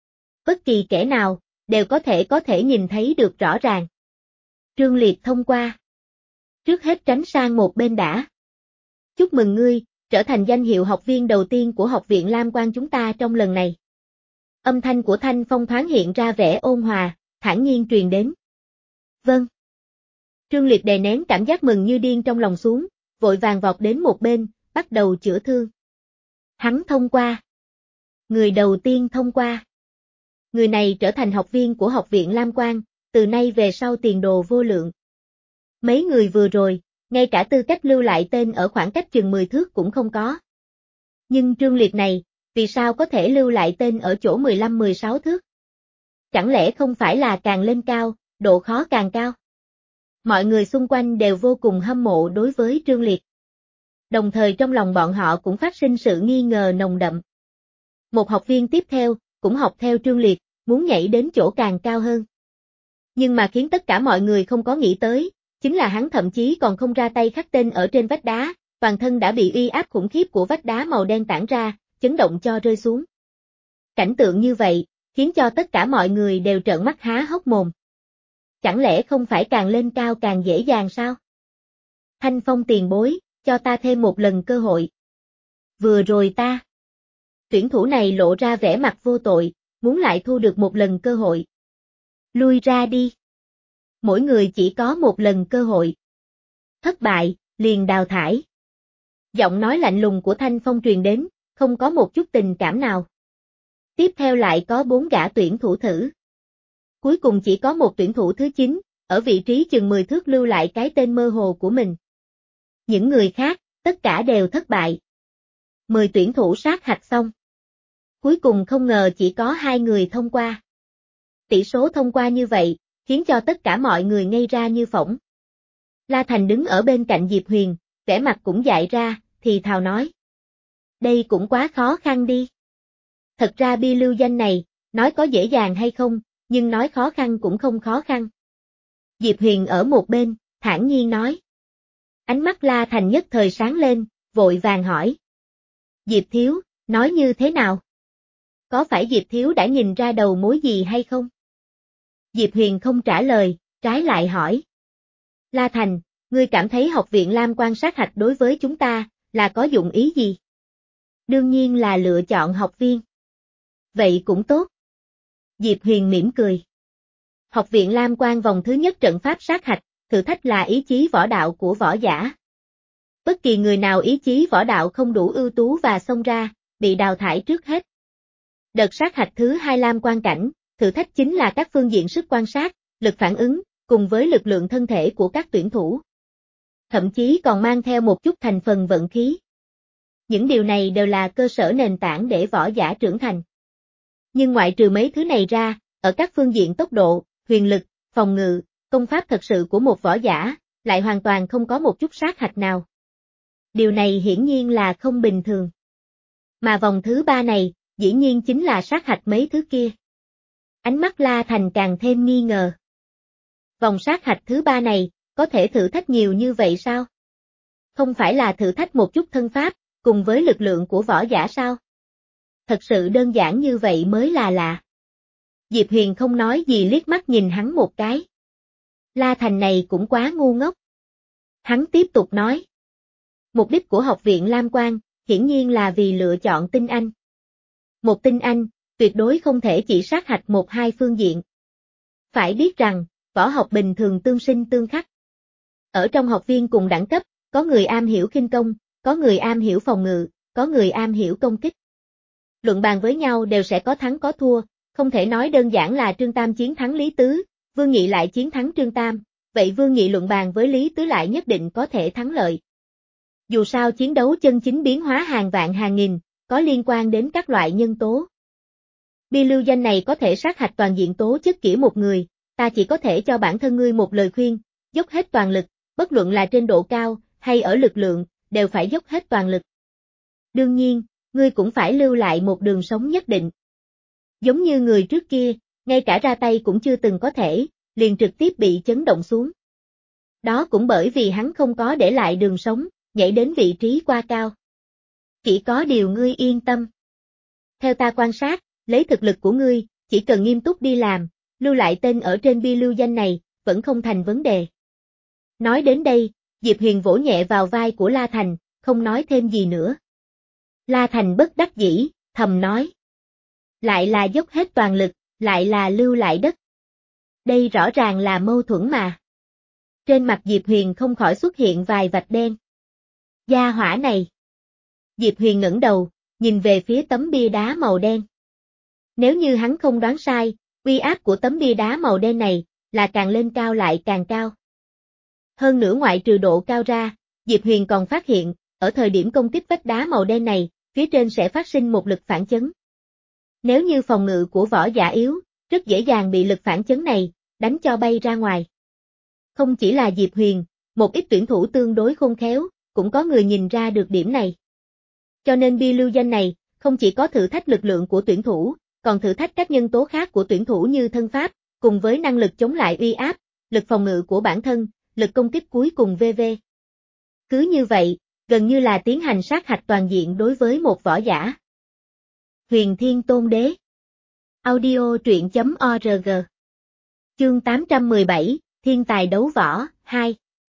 Bất kỳ kẻ nào, đều có thể có thể nhìn thấy được rõ ràng. Trương Liệt thông qua. Trước hết tránh sang một bên đã. Chúc mừng ngươi, trở thành danh hiệu học viên đầu tiên của Học viện Lam Quang chúng ta trong lần này. Âm thanh của Thanh Phong thoáng hiện ra vẻ ôn hòa, thản nhiên truyền đến. Vâng. Trương Liệt đè nén cảm giác mừng như điên trong lòng xuống, vội vàng vọt đến một bên, bắt đầu chữa thương. Hắn thông qua. Người đầu tiên thông qua. Người này trở thành học viên của Học viện Lam Quang, từ nay về sau tiền đồ vô lượng. Mấy người vừa rồi, ngay cả tư cách lưu lại tên ở khoảng cách chừng mười thước cũng không có. Nhưng Trương Liệt này, vì sao có thể lưu lại tên ở chỗ mười lăm mười sáu thước? Chẳng lẽ không phải là càng lên cao, độ khó càng cao? Mọi người xung quanh đều vô cùng hâm mộ đối với Trương Liệt. Đồng thời trong lòng bọn họ cũng phát sinh sự nghi ngờ nồng đậm. Một học viên tiếp theo, cũng học theo Trương Liệt, muốn nhảy đến chỗ càng cao hơn. Nhưng mà khiến tất cả mọi người không có nghĩ tới, chính là hắn thậm chí còn không ra tay khắc tên ở trên vách đá, toàn thân đã bị uy áp khủng khiếp của vách đá màu đen tản ra, chấn động cho rơi xuống. Cảnh tượng như vậy, khiến cho tất cả mọi người đều trợn mắt há hốc mồm. Chẳng lẽ không phải càng lên cao càng dễ dàng sao? Thanh Phong tiền bối, cho ta thêm một lần cơ hội. Vừa rồi ta. Tuyển thủ này lộ ra vẻ mặt vô tội, muốn lại thu được một lần cơ hội. Lui ra đi. Mỗi người chỉ có một lần cơ hội. Thất bại, liền đào thải. Giọng nói lạnh lùng của Thanh Phong truyền đến, không có một chút tình cảm nào. Tiếp theo lại có bốn gã tuyển thủ thử. Cuối cùng chỉ có một tuyển thủ thứ chín, ở vị trí chừng mười thước lưu lại cái tên mơ hồ của mình. Những người khác, tất cả đều thất bại. mười tuyển thủ sát hạch xong. Cuối cùng không ngờ chỉ có hai người thông qua. Tỷ số thông qua như vậy, khiến cho tất cả mọi người ngây ra như phỗng. La Thành đứng ở bên cạnh Diệp Huyền, vẻ mặt cũng dại ra, thì thào nói. Đây cũng quá khó khăn đi. Thật ra bia lưu danh này, nói có dễ dàng hay không, nhưng nói khó khăn cũng không khó khăn. Diệp Huyền ở một bên, thản nhiên nói. Ánh mắt La Thành nhất thời sáng lên, vội vàng hỏi. Diệp Thiếu, nói như thế nào? Có phải Diệp Thiếu đã nhìn ra đầu mối gì hay không? Diệp Huyền không trả lời, trái lại hỏi. La Thành, ngươi cảm thấy Học viện Lam Quang sát hạch đối với chúng ta, là có dụng ý gì? Đương nhiên là lựa chọn học viên. Vậy cũng tốt. Diệp Huyền mỉm cười. Học viện Lam Quang vòng thứ nhất trận pháp sát hạch, thử thách là ý chí võ đạo của võ giả. Bất kỳ người nào ý chí võ đạo không đủ ưu tú và xông ra, bị đào thải trước hết. Đợt sát hạch thứ hai Lam Quang cảnh, thử thách chính là các phương diện sức quan sát, lực phản ứng, cùng với lực lượng thân thể của các tuyển thủ. Thậm chí còn mang theo một chút thành phần vận khí. Những điều này đều là cơ sở nền tảng để võ giả trưởng thành. Nhưng ngoại trừ mấy thứ này ra, ở các phương diện tốc độ, huyền lực, phòng ngự, công pháp thật sự của một võ giả, lại hoàn toàn không có một chút sát hạch nào. Điều này hiển nhiên là không bình thường. Mà vòng thứ ba này, dĩ nhiên chính là sát hạch mấy thứ kia. Ánh mắt La Thành càng thêm nghi ngờ. Vòng sát hạch thứ ba này, có thể thử thách nhiều như vậy sao? Không phải là thử thách một chút thân pháp, cùng với lực lượng của võ giả sao? Thật sự đơn giản như vậy mới là lạ. Diệp Huyền không nói gì liếc mắt nhìn hắn một cái. La Thành này cũng quá ngu ngốc. Hắn tiếp tục nói. Mục đích của Học viện Lam Quang, hiển nhiên là vì lựa chọn tinh anh. Một tinh anh, tuyệt đối không thể chỉ sát hạch một hai phương diện. Phải biết rằng, võ học bình thường tương sinh tương khắc. Ở trong học viên cùng đẳng cấp, có người am hiểu khinh công, có người am hiểu phòng ngự, có người am hiểu công kích. Luận bàn với nhau đều sẽ có thắng có thua, không thể nói đơn giản là Trương Tam chiến thắng Lý Tứ, Vương Nghị lại chiến thắng Trương Tam, vậy Vương Nghị luận bàn với Lý Tứ lại nhất định có thể thắng lợi. Dù sao chiến đấu chân chính biến hóa hàng vạn hàng nghìn, có liên quan đến các loại nhân tố. Bi lưu danh này có thể sát hạch toàn diện tố chất kỹ một người, ta chỉ có thể cho bản thân ngươi một lời khuyên, dốc hết toàn lực, bất luận là trên độ cao, hay ở lực lượng, đều phải dốc hết toàn lực. Đương nhiên, ngươi cũng phải lưu lại một đường sống nhất định. Giống như người trước kia, ngay cả ra tay cũng chưa từng có thể, liền trực tiếp bị chấn động xuống. Đó cũng bởi vì hắn không có để lại đường sống, nhảy đến vị trí qua cao. Chỉ có điều ngươi yên tâm. Theo ta quan sát, lấy thực lực của ngươi, chỉ cần nghiêm túc đi làm, lưu lại tên ở trên bi lưu danh này, vẫn không thành vấn đề. Nói đến đây, Diệp Huyền vỗ nhẹ vào vai của La Thành, không nói thêm gì nữa. La Thành bất đắc dĩ, thầm nói. Lại là dốc hết toàn lực, lại là lưu lại đất. Đây rõ ràng là mâu thuẫn mà. Trên mặt Diệp Huyền không khỏi xuất hiện vài vạch đen. Gia hỏa này. Diệp Huyền ngẩng đầu, nhìn về phía tấm bia đá màu đen. Nếu như hắn không đoán sai, uy áp của tấm bia đá màu đen này, là càng lên cao lại càng cao. Hơn nữa ngoại trừ độ cao ra, Diệp Huyền còn phát hiện, ở thời điểm công kích vách đá màu đen này, phía trên sẽ phát sinh một lực phản chấn. Nếu như phòng ngự của võ giả yếu, rất dễ dàng bị lực phản chấn này, đánh cho bay ra ngoài. Không chỉ là Diệp Huyền, một ít tuyển thủ tương đối khôn khéo, cũng có người nhìn ra được điểm này. Cho nên bi lưu danh này, không chỉ có thử thách lực lượng của tuyển thủ, còn thử thách các nhân tố khác của tuyển thủ như thân pháp, cùng với năng lực chống lại uy áp, lực phòng ngự của bản thân, lực công kích cuối cùng vân vân. Cứ như vậy, gần như là tiến hành sát hạch toàn diện đối với một võ giả. Huyền Thiên Tôn Đế. Audio truyện chấm org. Chương tám trăm mười bảy, Thiên tài đấu võ, hai.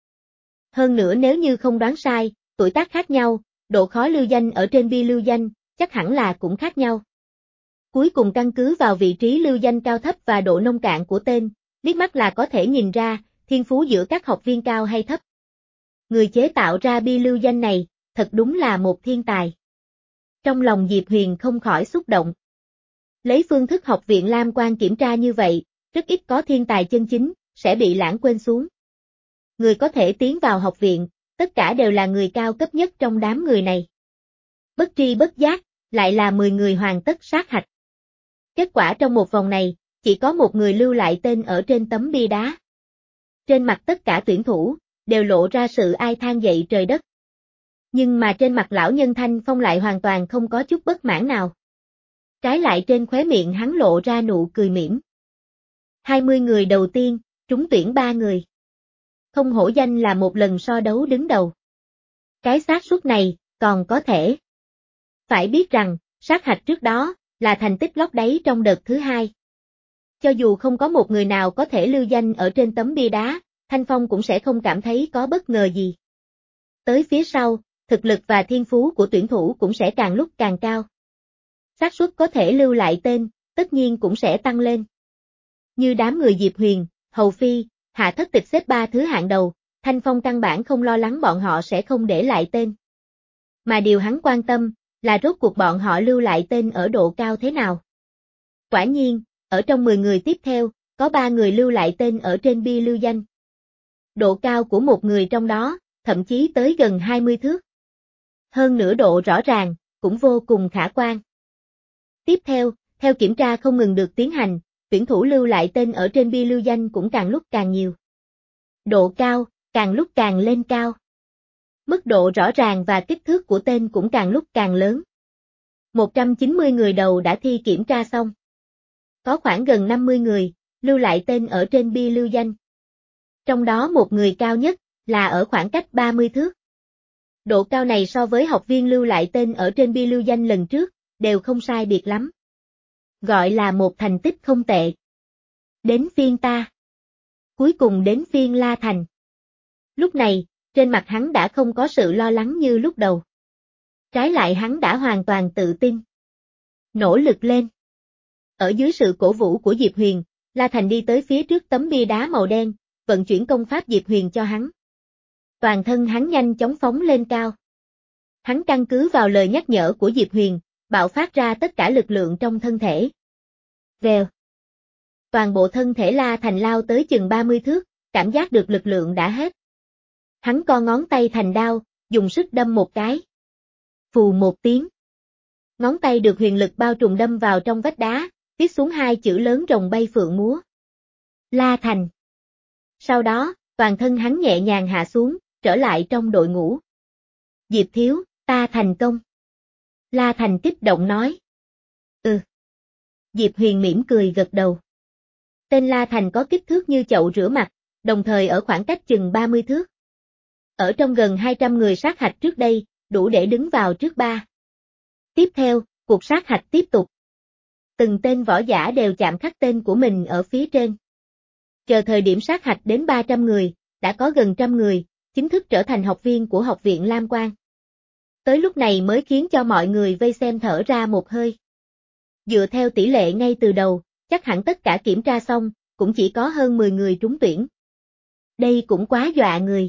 Hơn nữa nếu như không đoán sai, tuổi tác khác nhau, độ khó lưu danh ở trên bi lưu danh, chắc hẳn là cũng khác nhau. Cuối cùng căn cứ vào vị trí lưu danh cao thấp và độ nông cạn của tên, liếc mắt là có thể nhìn ra, thiên phú giữa các học viên cao hay thấp. Người chế tạo ra bi lưu danh này, thật đúng là một thiên tài. Trong lòng Diệp Huyền không khỏi xúc động. Lấy phương thức học viện Lam Quan kiểm tra như vậy, rất ít có thiên tài chân chính, sẽ bị lãng quên xuống. Người có thể tiến vào học viện, tất cả đều là người cao cấp nhất trong đám người này. Bất tri bất giác, lại là mười người hoàn tất sát hạch. Kết quả trong một vòng này, chỉ có một người lưu lại tên ở trên tấm bia đá. Trên mặt tất cả tuyển thủ, đều lộ ra sự ai than dậy trời đất. Nhưng mà trên mặt lão nhân Thanh Phong lại hoàn toàn không có chút bất mãn nào. Trái lại trên khóe miệng hắn lộ ra nụ cười mỉm. hai mươi người đầu tiên, trúng tuyển ba người. Không hổ danh là một lần so đấu đứng đầu. Cái xác suất này, còn có thể. Phải biết rằng, sát hạch trước đó, là thành tích lót đáy trong đợt thứ hai. Cho dù không có một người nào có thể lưu danh ở trên tấm bia đá, Thanh Phong cũng sẽ không cảm thấy có bất ngờ gì. Tới phía sau, thực lực và thiên phú của tuyển thủ cũng sẽ càng lúc càng cao. Xác suất có thể lưu lại tên, tất nhiên cũng sẽ tăng lên. Như đám người Diệp Huyền, Hầu Phi, Hạ Thất Tịch xếp ba thứ hạng đầu, Thanh Phong căn bản không lo lắng bọn họ sẽ không để lại tên. Mà điều hắn quan tâm, là rốt cuộc bọn họ lưu lại tên ở độ cao thế nào. Quả nhiên, ở trong mười người tiếp theo, có ba người lưu lại tên ở trên bi lưu danh. Độ cao của một người trong đó, thậm chí tới gần hai mươi thước. Hơn nữa độ rõ ràng, cũng vô cùng khả quan. Tiếp theo, theo kiểm tra không ngừng được tiến hành, tuyển thủ lưu lại tên ở trên bi lưu danh cũng càng lúc càng nhiều. Độ cao, càng lúc càng lên cao. Mức độ rõ ràng và kích thước của tên cũng càng lúc càng lớn. một trăm chín mươi người đầu đã thi kiểm tra xong. Có khoảng gần năm mươi người, lưu lại tên ở trên bi lưu danh. Trong đó một người cao nhất, là ở khoảng cách ba mươi thước. Độ cao này so với học viên lưu lại tên ở trên bi lưu danh lần trước, đều không sai biệt lắm. Gọi là một thành tích không tệ. Đến phiên ta. Cuối cùng đến phiên La Thành. Lúc này, trên mặt hắn đã không có sự lo lắng như lúc đầu. Trái lại hắn đã hoàn toàn tự tin. Nỗ lực lên. Ở dưới sự cổ vũ của Diệp Huyền, La Thành đi tới phía trước tấm bia đá màu đen, vận chuyển công pháp Diệp Huyền cho hắn. Toàn thân hắn nhanh chóng phóng lên cao. Hắn căn cứ vào lời nhắc nhở của Diệp Huyền, bạo phát ra tất cả lực lượng trong thân thể. Vèo. Toàn bộ thân thể La Thành lao tới chừng ba mươi thước, cảm giác được lực lượng đã hết. Hắn co ngón tay thành đao, dùng sức đâm một cái. Phù một tiếng. Ngón tay được huyền lực bao trùm đâm vào trong vách đá, viết xuống hai chữ lớn rồng bay phượng múa. La Thành. Sau đó, toàn thân hắn nhẹ nhàng hạ xuống, trở lại trong đội ngũ. Diệp thiếu, ta thành công. La Thành kích động nói. Ừ. Diệp Huyền mỉm cười gật đầu. Tên La Thành có kích thước như chậu rửa mặt, đồng thời ở khoảng cách chừng ba mươi thước. Ở trong gần hai trăm người sát hạch trước đây, đủ để đứng vào trước ba. Tiếp theo, cuộc sát hạch tiếp tục. Từng tên võ giả đều chạm khắc tên của mình ở phía trên. Chờ thời điểm sát hạch đến ba trăm người, đã có gần trăm người, chính thức trở thành học viên của Học viện Lam Quang. Tới lúc này mới khiến cho mọi người vây xem thở ra một hơi. Dựa theo tỷ lệ ngay từ đầu, chắc hẳn tất cả kiểm tra xong, cũng chỉ có hơn mười người trúng tuyển. Đây cũng quá dọa người.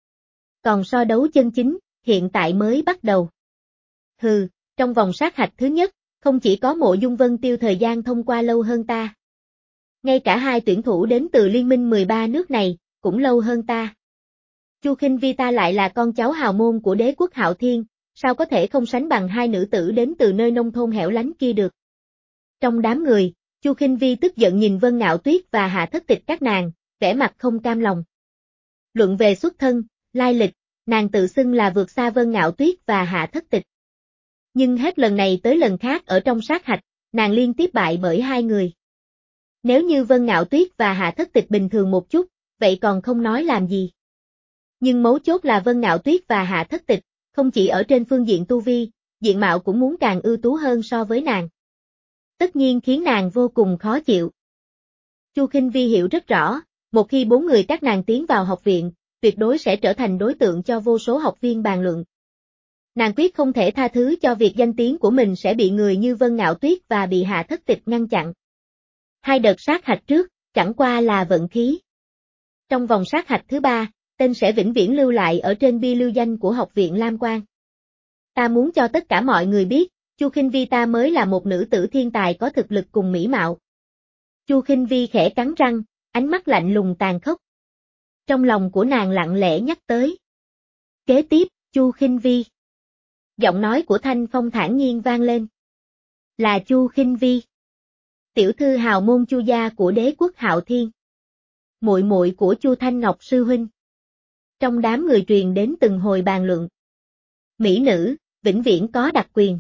Còn so đấu chân chính, hiện tại mới bắt đầu. Hừ, trong vòng sát hạch thứ nhất, không chỉ có Mộ Dung Vân Tiêu thời gian thông qua lâu hơn ta. Ngay cả hai tuyển thủ đến từ Liên minh mười ba nước này, cũng lâu hơn ta. Chu Khinh Vi ta lại là con cháu hào môn của đế quốc Hạo Thiên, sao có thể không sánh bằng hai nữ tử đến từ nơi nông thôn hẻo lánh kia được. Trong đám người, Chu Khinh Vi tức giận nhìn Vân Ngạo Tuyết và Hạ Thất Tịch các nàng, vẻ mặt không cam lòng. Luận về xuất thân, lai lịch, nàng tự xưng là vượt xa Vân Ngạo Tuyết và Hạ Thất Tịch. Nhưng hết lần này tới lần khác ở trong sát hạch, nàng liên tiếp bại bởi hai người. Nếu như Vân Ngạo Tuyết và Hạ Thất Tịch bình thường một chút, vậy còn không nói làm gì. Nhưng mấu chốt là Vân Ngạo Tuyết và Hạ Thất Tịch, không chỉ ở trên phương diện tu vi, diện mạo cũng muốn càng ưu tú hơn so với nàng. Tất nhiên khiến nàng vô cùng khó chịu. Chu Khinh Vi hiểu rất rõ, một khi bốn người các nàng tiến vào học viện, tuyệt đối sẽ trở thành đối tượng cho vô số học viên bàn luận. Nàng quyết không thể tha thứ cho việc danh tiếng của mình sẽ bị người như Vân Ngạo Tuyết và bị Hạ Thất Tịch ngăn chặn. Hai đợt sát hạch trước, chẳng qua là vận khí. Trong vòng sát hạch thứ ba, tên sẽ vĩnh viễn lưu lại ở trên bia lưu danh của Học viện Lam Quang. Ta muốn cho tất cả mọi người biết, Chu Khinh Vi ta mới là một nữ tử thiên tài có thực lực cùng mỹ mạo. Chu Khinh Vi khẽ cắn răng, ánh mắt lạnh lùng tàn khốc. Trong lòng của nàng lặng lẽ nhắc tới. Kế tiếp, Chu Khinh Vi. Giọng nói của Thanh Phong thản nhiên vang lên. Là Chu Khinh Vi. Tiểu thư hào môn Chu gia của đế quốc Hạo Thiên. Muội muội của Chu Thanh Ngọc sư huynh. Trong đám người truyền đến từng hồi bàn luận. Mỹ nữ, vĩnh viễn có đặc quyền.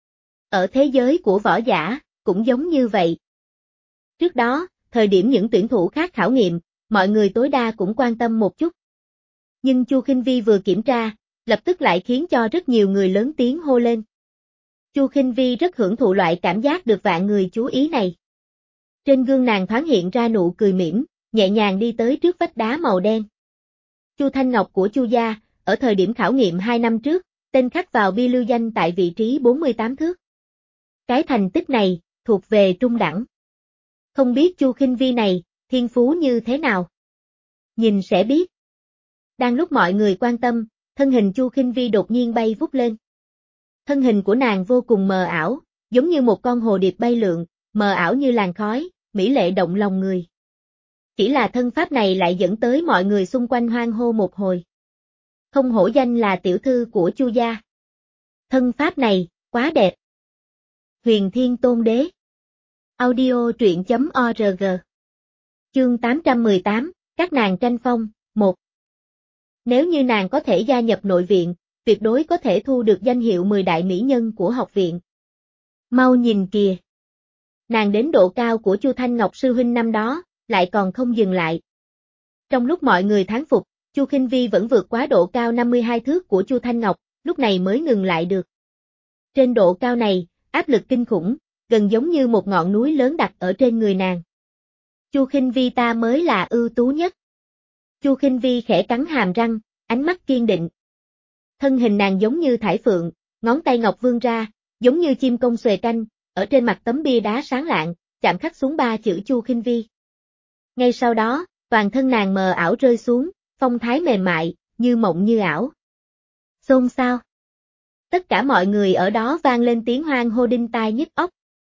Ở thế giới của võ giả, cũng giống như vậy. Trước đó, thời điểm những tuyển thủ khác khảo nghiệm, mọi người tối đa cũng quan tâm một chút. Nhưng Chu Khinh Vi vừa kiểm tra, lập tức lại khiến cho rất nhiều người lớn tiếng hô lên. Chu Khinh Vi rất hưởng thụ loại cảm giác được vạn người chú ý này. Trên gương nàng thoáng hiện ra nụ cười mỉm, nhẹ nhàng đi tới trước vách đá màu đen. Chu Thanh Ngọc của Chu gia, ở thời điểm khảo nghiệm hai năm trước, tên khắc vào bia lưu danh tại vị trí bốn mươi tám thước. Cái thành tích này, thuộc về trung đẳng. Không biết Chu Khinh Vi này, thiên phú như thế nào? Nhìn sẽ biết. Đang lúc mọi người quan tâm, thân hình Chu Khinh Vi đột nhiên bay vút lên. Thân hình của nàng vô cùng mờ ảo, giống như một con hồ điệp bay lượn, mờ ảo như làn khói, mỹ lệ động lòng người. Chỉ là thân pháp này lại dẫn tới mọi người xung quanh hoan hô một hồi. Không hổ danh là tiểu thư của Chu gia. Thân pháp này, quá đẹp. Huyền Thiên Tôn Đế. Audio truyện chấm org. Chương tám trăm mười tám, các nàng tranh phong, một. Nếu như nàng có thể gia nhập nội viện, tuyệt đối có thể thu được danh hiệu mười đại mỹ nhân của học viện. Mau nhìn kìa. Nàng đến độ cao của Chu Thanh Ngọc sư huynh năm đó, lại còn không dừng lại. Trong lúc mọi người thán phục, Chu Khinh Vi vẫn vượt quá độ cao năm mươi hai thước của Chu Thanh Ngọc, lúc này mới ngừng lại được. Trên độ cao này, áp lực kinh khủng, gần giống như một ngọn núi lớn đặt ở trên người nàng. Chu Khinh Vi ta mới là ưu tú nhất. Chu Khinh Vi khẽ cắn hàm răng, ánh mắt kiên định. Thân hình nàng giống như thải phượng, ngón tay ngọc vươn ra, giống như chim công xuề canh, ở trên mặt tấm bia đá sáng lạng, chạm khắc xuống ba chữ Chu Khinh Vi. Ngay sau đó, toàn thân nàng mờ ảo rơi xuống, phong thái mềm mại, như mộng như ảo. Xôn xao. Tất cả mọi người ở đó vang lên tiếng hoan hô đinh tai nhức óc.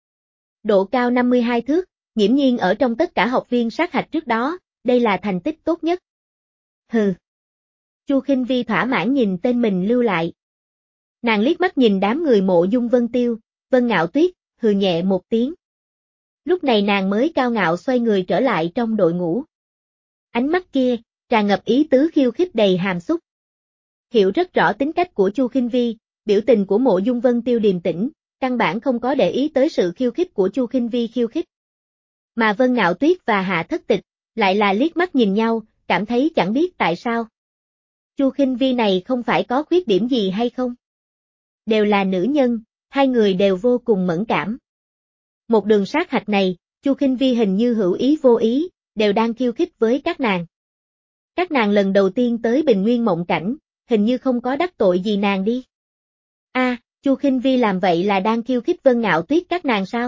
Độ cao năm mươi hai thước, nghiễm nhiên ở trong tất cả học viên sát hạch trước đó, đây là thành tích tốt nhất. Hừ. Chu Khinh Vi thỏa mãn nhìn tên mình lưu lại. Nàng liếc mắt nhìn đám người Mộ Dung Vân Tiêu, Vân Ngạo Tuyết, hừ nhẹ một tiếng. Lúc này nàng mới cao ngạo xoay người trở lại trong đội ngũ. Ánh mắt kia, tràn ngập ý tứ khiêu khích đầy hàm xúc. Hiểu rất rõ tính cách của Chu Khinh Vi, biểu tình của Mộ Dung Vân Tiêu điềm tĩnh, căn bản không có để ý tới sự khiêu khích của Chu Khinh Vi khiêu khích. Mà Vân Ngạo Tuyết và Hạ Thất Tịch, lại là liếc mắt nhìn nhau, cảm thấy chẳng biết tại sao. Chu Khinh Vi này không phải có khuyết điểm gì hay không? Đều là nữ nhân, hai người đều vô cùng mẫn cảm. Một đường sát hạch này, Chu Khinh Vi hình như hữu ý vô ý, đều đang khiêu khích với các nàng. Các nàng lần đầu tiên tới Bình Nguyên Mộng Cảnh, hình như không có đắc tội gì nàng đi. A, à, Chu Khinh Vi làm vậy là đang khiêu khích Vân Ngạo Tuyết các nàng sao?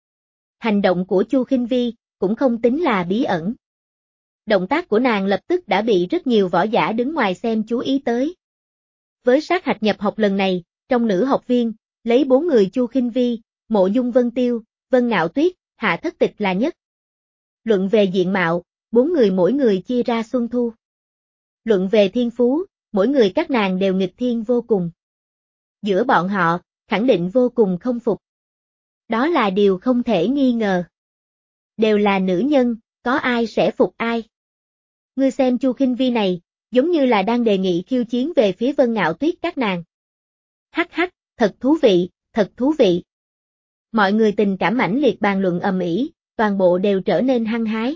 Hành động của Chu Khinh Vi cũng không tính là bí ẩn. Động tác của nàng lập tức đã bị rất nhiều võ giả đứng ngoài xem chú ý tới. Với sát hạch nhập học lần này, trong nữ học viên, lấy bốn người Chu Khinh Vi, Mộ Dung Vân Tiêu, Vân Ngạo Tuyết, Hạ Thất Tịch là nhất. Luận về diện mạo, bốn người mỗi người chia ra xuân thu. Luận về thiên phú, mỗi người các nàng đều nghịch thiên vô cùng. Giữa bọn họ, khẳng định vô cùng không phục. Đó là điều không thể nghi ngờ. Đều là nữ nhân, có ai sẽ phục ai. Ngươi xem Chu Khinh Vi này, giống như là đang đề nghị khiêu chiến về phía Vân Ngạo Tuyết các nàng. Hắc hắc, thật thú vị, thật thú vị. Mọi người tình cảm mãnh liệt bàn luận ầm ĩ, toàn bộ đều trở nên hăng hái.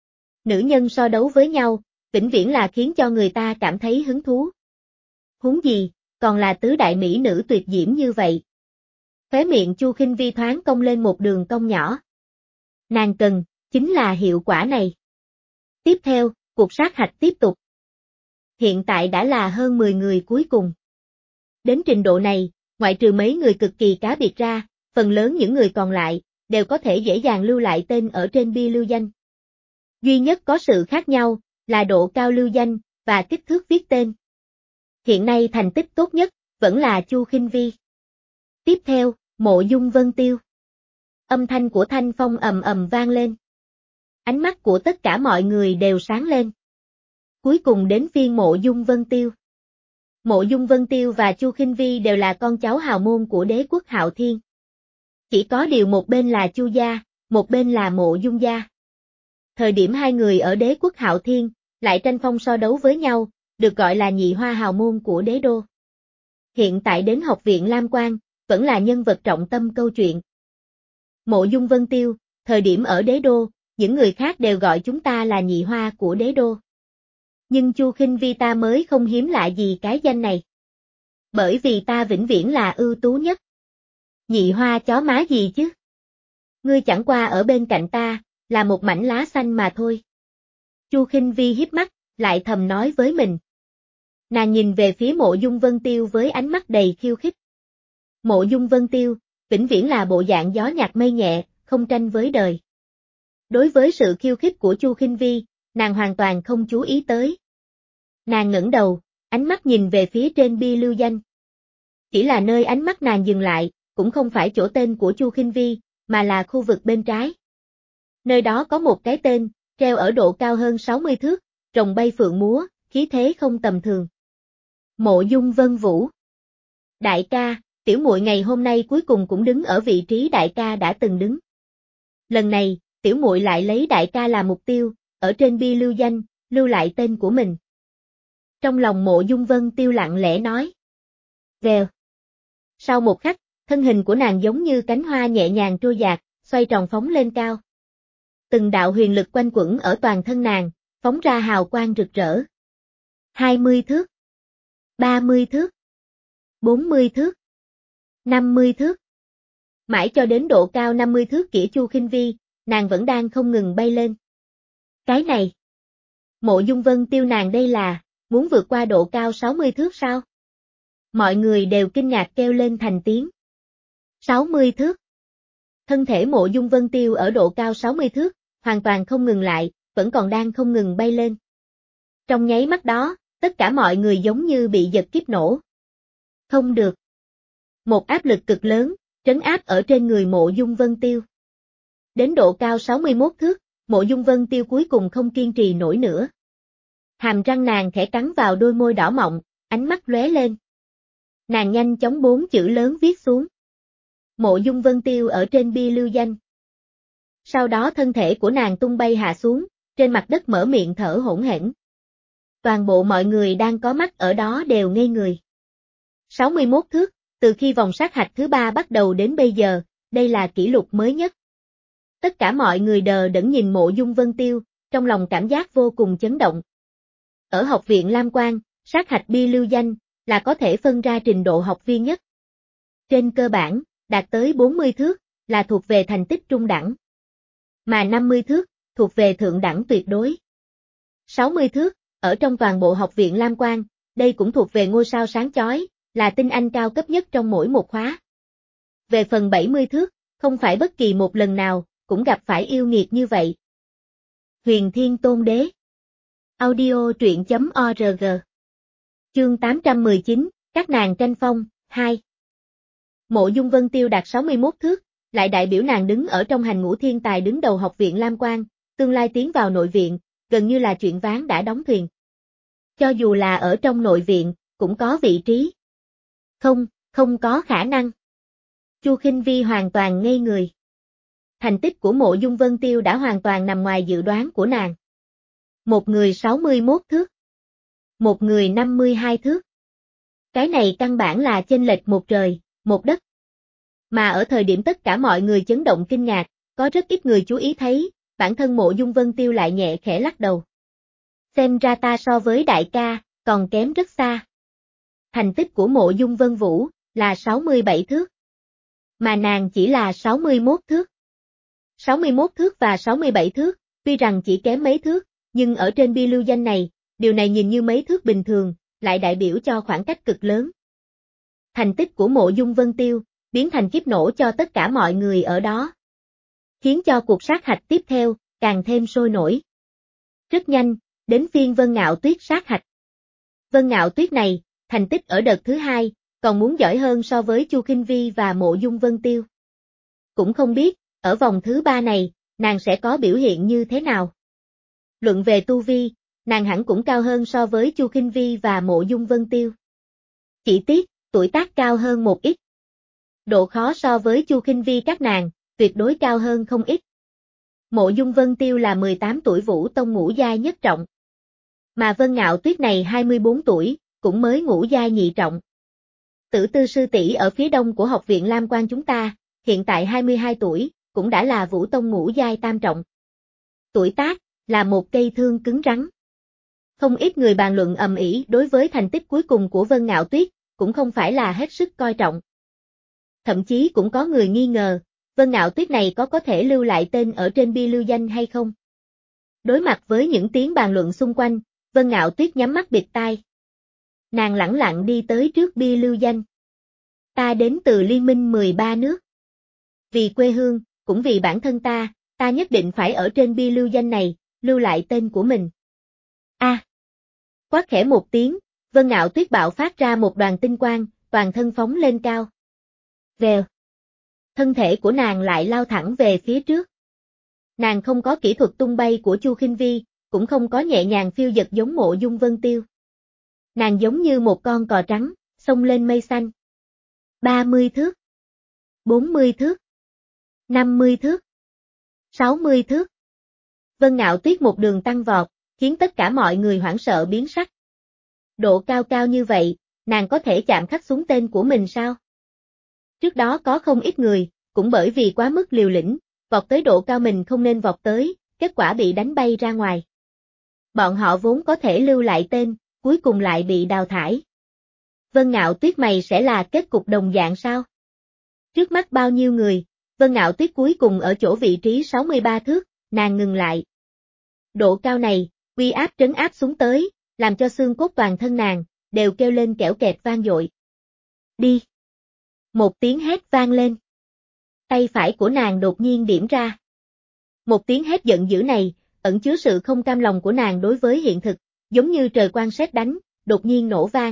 Nữ nhân so đấu với nhau, vĩnh viễn là khiến cho người ta cảm thấy hứng thú. Huống gì, còn là tứ đại mỹ nữ tuyệt diễm như vậy. Khóe miệng Chu Khinh Vi thoáng cong lên một đường cong nhỏ. Nàng cần, chính là hiệu quả này. Tiếp theo, cuộc sát hạch tiếp tục. Hiện tại đã là hơn mười người cuối cùng. Đến trình độ này, ngoại trừ mấy người cực kỳ cá biệt ra, phần lớn những người còn lại, đều có thể dễ dàng lưu lại tên ở trên bia lưu danh. Duy nhất có sự khác nhau, là độ cao lưu danh, và kích thước viết tên. Hiện nay thành tích tốt nhất, vẫn là Chu Khinh Vi. Tiếp theo, Mộ Dung Vân Tiêu. Âm thanh của thanh phong ầm ầm vang lên. Ánh mắt của tất cả mọi người đều sáng lên. Cuối cùng đến phiên Mộ Dung Vân Tiêu. Mộ Dung Vân Tiêu và Chu Khinh Vi đều là con cháu hào môn của đế quốc Hạo Thiên. Chỉ có điều một bên là Chu gia, một bên là Mộ Dung gia. Thời điểm hai người ở đế quốc Hạo Thiên, lại tranh phong so đấu với nhau, được gọi là nhị hoa hào môn của đế đô. Hiện tại đến học viện Lam Quan, vẫn là nhân vật trọng tâm câu chuyện. Mộ Dung Vân Tiêu, thời điểm ở đế đô, những người khác đều gọi chúng ta là nhị hoa của đế đô. Nhưng Chu Khinh Vi ta mới không hiếm lạ gì cái danh này. Bởi vì ta vĩnh viễn là ưu tú nhất. Nhị hoa chó má gì chứ? Ngươi chẳng qua ở bên cạnh ta, là một mảnh lá xanh mà thôi. Chu Khinh Vi híp mắt, lại thầm nói với mình. Nàng nhìn về phía Mộ Dung Vân Tiêu với ánh mắt đầy khiêu khích. Mộ Dung Vân Tiêu, vĩnh viễn là bộ dạng gió nhạt mây nhẹ, không tranh với đời. Đối với sự khiêu khích của Chu Khinh Vi, nàng hoàn toàn không chú ý tới. Nàng ngẩng đầu, ánh mắt nhìn về phía trên bia lưu danh. Chỉ là nơi ánh mắt nàng dừng lại, cũng không phải chỗ tên của Chu Khinh Vi, mà là khu vực bên trái. Nơi đó có một cái tên, treo ở độ cao hơn sáu mươi thước, rồng bay phượng múa, khí thế không tầm thường. Mộ Dung Vân Vũ. Đại ca, tiểu muội ngày hôm nay cuối cùng cũng đứng ở vị trí đại ca đã từng đứng. Lần này, tiểu muội lại lấy đại ca làm mục tiêu, ở trên bia lưu danh, lưu lại tên của mình. Trong lòng Mộ Dung Vân Tiêu lặng lẽ nói. Vèo. Sau một khắc, thân hình của nàng giống như cánh hoa nhẹ nhàng trôi dạt, xoay tròn phóng lên cao. Từng đạo huyền lực quanh quẩn ở toàn thân nàng, phóng ra hào quang rực rỡ. hai mươi thước. ba mươi thước. bốn mươi thước. năm mươi thước. Mãi cho đến độ cao năm mươi thước kĩa Chu Khinh Vi, nàng vẫn đang không ngừng bay lên. Cái này. Mộ Dung Vân Tiêu nàng đây là, muốn vượt qua độ cao sáu mươi thước sao? Mọi người đều kinh ngạc kêu lên thành tiếng. sáu mươi thước. Thân thể Mộ Dung Vân Tiêu ở độ cao sáu mươi thước, hoàn toàn không ngừng lại, vẫn còn đang không ngừng bay lên. Trong nháy mắt đó, tất cả mọi người giống như bị giật kíp nổ. Không được. Một áp lực cực lớn, trấn áp ở trên người Mộ Dung Vân Tiêu. Đến độ cao sáu mươi mốt thước, Mộ Dung Vân Tiêu cuối cùng không kiên trì nổi nữa. Hàm răng nàng khẽ cắn vào đôi môi đỏ mọng, ánh mắt lóe lên. Nàng nhanh chóng bốn chữ lớn viết xuống. Mộ Dung Vân Tiêu ở trên bia lưu danh. Sau đó thân thể của nàng tung bay hạ xuống, trên mặt đất mở miệng thở hổn hển. Toàn bộ mọi người đang có mắt ở đó đều ngây người. sáu mươi mốt thước, từ khi vòng sát hạch thứ ba bắt đầu đến bây giờ, đây là kỷ lục mới nhất. Tất cả mọi người đờ đẫn nhìn Mộ Dung Vân Tiêu, trong lòng cảm giác vô cùng chấn động. Ở học viện Lam Quan, sát hạch bia lưu danh, là có thể phân ra trình độ học viên nhất. Trên cơ bản, đạt tới bốn mươi thước, là thuộc về thành tích trung đẳng. Mà năm mươi thước, thuộc về thượng đẳng tuyệt đối. sáu mươi thước, ở trong toàn bộ học viện Lam Quan, đây cũng thuộc về ngôi sao sáng chói, là tinh anh cao cấp nhất trong mỗi một khóa. Về phần bảy mươi thước, không phải bất kỳ một lần nào, cũng gặp phải yêu nghiệt như vậy. Huyền Thiên Tôn Đế. Audio truyện chấm org. Chương tám trăm mười chín, các nàng tranh phong, hai. Mộ Dung Vân Tiêu đạt sáu mươi mốt thước, lại đại biểu nàng đứng ở trong hành ngũ thiên tài đứng đầu học viện Lam Quan, tương lai tiến vào nội viện, gần như là chuyện ván đã đóng thuyền. Cho dù là ở trong nội viện, cũng có vị trí. Không, không có khả năng. Chu Khinh Vi hoàn toàn ngây người. Thành tích của Mộ Dung Vân Tiêu đã hoàn toàn nằm ngoài dự đoán của nàng. Một người sáu mươi mốt thước. Một người năm mươi hai thước. Cái này căn bản là chênh lệch một trời, một đất. Mà ở thời điểm tất cả mọi người chấn động kinh ngạc, có rất ít người chú ý thấy, bản thân Mộ Dung Vân Tiêu lại nhẹ khẽ lắc đầu. Xem ra ta so với đại ca, còn kém rất xa. Thành tích của Mộ Dung Vân Vũ, là sáu mươi bảy thước. Mà nàng chỉ là sáu mươi mốt thước. sáu mươi mốt thước và sáu mươi bảy thước, tuy rằng chỉ kém mấy thước, nhưng ở trên bia lưu danh này, điều này nhìn như mấy thước bình thường, lại đại biểu cho khoảng cách cực lớn. Thành tích của Mộ Dung Vân Tiêu, biến thành kiếp nổ cho tất cả mọi người ở đó. Khiến cho cuộc sát hạch tiếp theo, càng thêm sôi nổi. Rất nhanh, đến phiên Vân Ngạo Tuyết sát hạch. Vân Ngạo Tuyết này, thành tích ở đợt thứ hai, còn muốn giỏi hơn so với Chu Khinh Vi và Mộ Dung Vân Tiêu. Cũng không biết, ở vòng thứ ba này, nàng sẽ có biểu hiện như thế nào. Luận về tu vi, nàng hẳn cũng cao hơn so với Chu Khinh Vi và Mộ Dung Vân Tiêu. Chỉ tiếc, tuổi tác cao hơn một ít. Độ khó so với Chu Khinh Vi các nàng, tuyệt đối cao hơn không ít. Mộ Dung Vân Tiêu là mười tám tuổi Vũ Tông ngũ giai nhất trọng. Mà Vân Ngạo Tuyết này hai mươi bốn tuổi, cũng mới ngũ giai nhị trọng. Tử Tư sư tỷ ở phía đông của học viện Lam Quan chúng ta, hiện tại hai mươi hai tuổi, cũng đã là Vũ Tông ngũ giai tam trọng. Tuổi tác, là một cây thương cứng rắn. Không ít người bàn luận ầm ĩ đối với thành tích cuối cùng của Vân Ngạo Tuyết, cũng không phải là hết sức coi trọng. Thậm chí cũng có người nghi ngờ, Vân Ngạo Tuyết này có có thể lưu lại tên ở trên bia lưu danh hay không? Đối mặt với những tiếng bàn luận xung quanh, Vân Ngạo Tuyết nhắm mắt bịt tai. Nàng lẳng lặng đi tới trước bia lưu danh. Ta đến từ Liên minh mười ba nước. Vì quê hương, cũng vì bản thân ta, ta nhất định phải ở trên bia lưu danh này, lưu lại tên của mình. A. À. Quát khẽ một tiếng, Vân Ngạo Tuyết bạo phát ra một đoàn tinh quang, toàn thân phóng lên cao. Vèo. Thân thể của nàng lại lao thẳng về phía trước. Nàng không có kỹ thuật tung bay của Chu Khinh Vi, cũng không có nhẹ nhàng phiêu dật giống Mộ Dung Vân Tiêu. Nàng giống như một con cò trắng, xông lên mây xanh. ba mươi thước. bốn mươi thước. năm mươi thước. sáu mươi thước. Vân Ngạo Tuyết một đường tăng vọt, khiến tất cả mọi người hoảng sợ biến sắc. Độ cao cao như vậy, nàng có thể chạm khắc xuống tên của mình sao? Trước đó có không ít người, cũng bởi vì quá mức liều lĩnh, vọt tới độ cao mình không nên vọt tới, kết quả bị đánh bay ra ngoài. Bọn họ vốn có thể lưu lại tên, cuối cùng lại bị đào thải. Vân Ngạo Tuyết mày sẽ là kết cục đồng dạng sao? Trước mắt bao nhiêu người, Vân Ngạo Tuyết cuối cùng ở chỗ vị trí sáu mươi ba thước, nàng ngừng lại. Độ cao này, uy áp trấn áp xuống tới, làm cho xương cốt toàn thân nàng, đều kêu lên kẽo kẹt vang dội. Đi! Một tiếng hét vang lên. Tay phải của nàng đột nhiên điểm ra. Một tiếng hét giận dữ này, ẩn chứa sự không cam lòng của nàng đối với hiện thực, giống như trời quang sét đánh, đột nhiên nổ vang.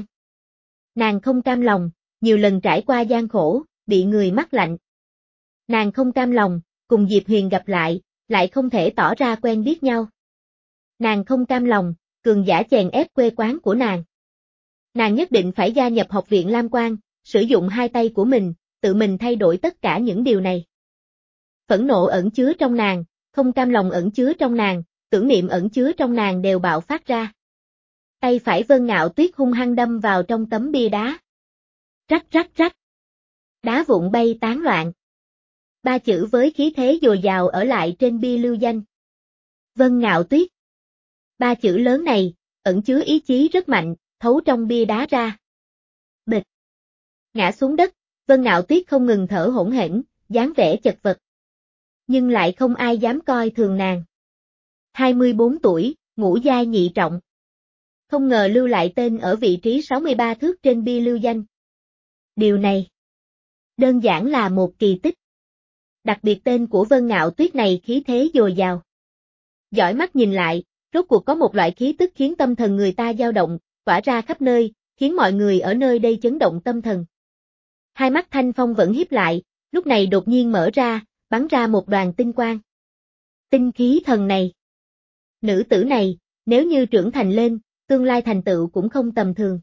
Nàng không cam lòng, nhiều lần trải qua gian khổ, bị người mắc lạnh. Nàng không cam lòng, cùng Diệp Huyền gặp lại, lại không thể tỏ ra quen biết nhau. Nàng không cam lòng, cường giả chèn ép quê quán của nàng. Nàng nhất định phải gia nhập học viện Lam Quang, sử dụng hai tay của mình, tự mình thay đổi tất cả những điều này. Phẫn nộ ẩn chứa trong nàng, không cam lòng ẩn chứa trong nàng, tưởng niệm ẩn chứa trong nàng đều bạo phát ra. Tay phải Vân Ngạo Tuyết hung hăng đâm vào trong tấm bia đá. Rắc rắc rắc. Đá vụn bay tán loạn. Ba chữ với khí thế dồi dào ở lại trên bia lưu danh. Vân Ngạo Tuyết. Ba chữ lớn này, ẩn chứa ý chí rất mạnh, thấu trong bia đá ra. Bịch. Ngã xuống đất, Vân Ngạo Tuyết không ngừng thở hổn hển, dáng vẻ chật vật. Nhưng lại không ai dám coi thường nàng. hai mươi bốn tuổi, ngũ giai nhị trọng. Không ngờ lưu lại tên ở vị trí sáu mươi ba thước trên bia lưu danh. Điều này, đơn giản là một kỳ tích. Đặc biệt tên của Vân Ngạo Tuyết này khí thế dồi dào. Dõi mắt nhìn lại, rốt cuộc có một loại khí tức khiến tâm thần người ta dao động, tỏa ra khắp nơi, khiến mọi người ở nơi đây chấn động tâm thần. Hai mắt Thanh Phong vẫn híp lại, lúc này đột nhiên mở ra, bắn ra một đoàn tinh quang. Tinh khí thần này. Nữ tử này, nếu như trưởng thành lên, tương lai thành tựu cũng không tầm thường.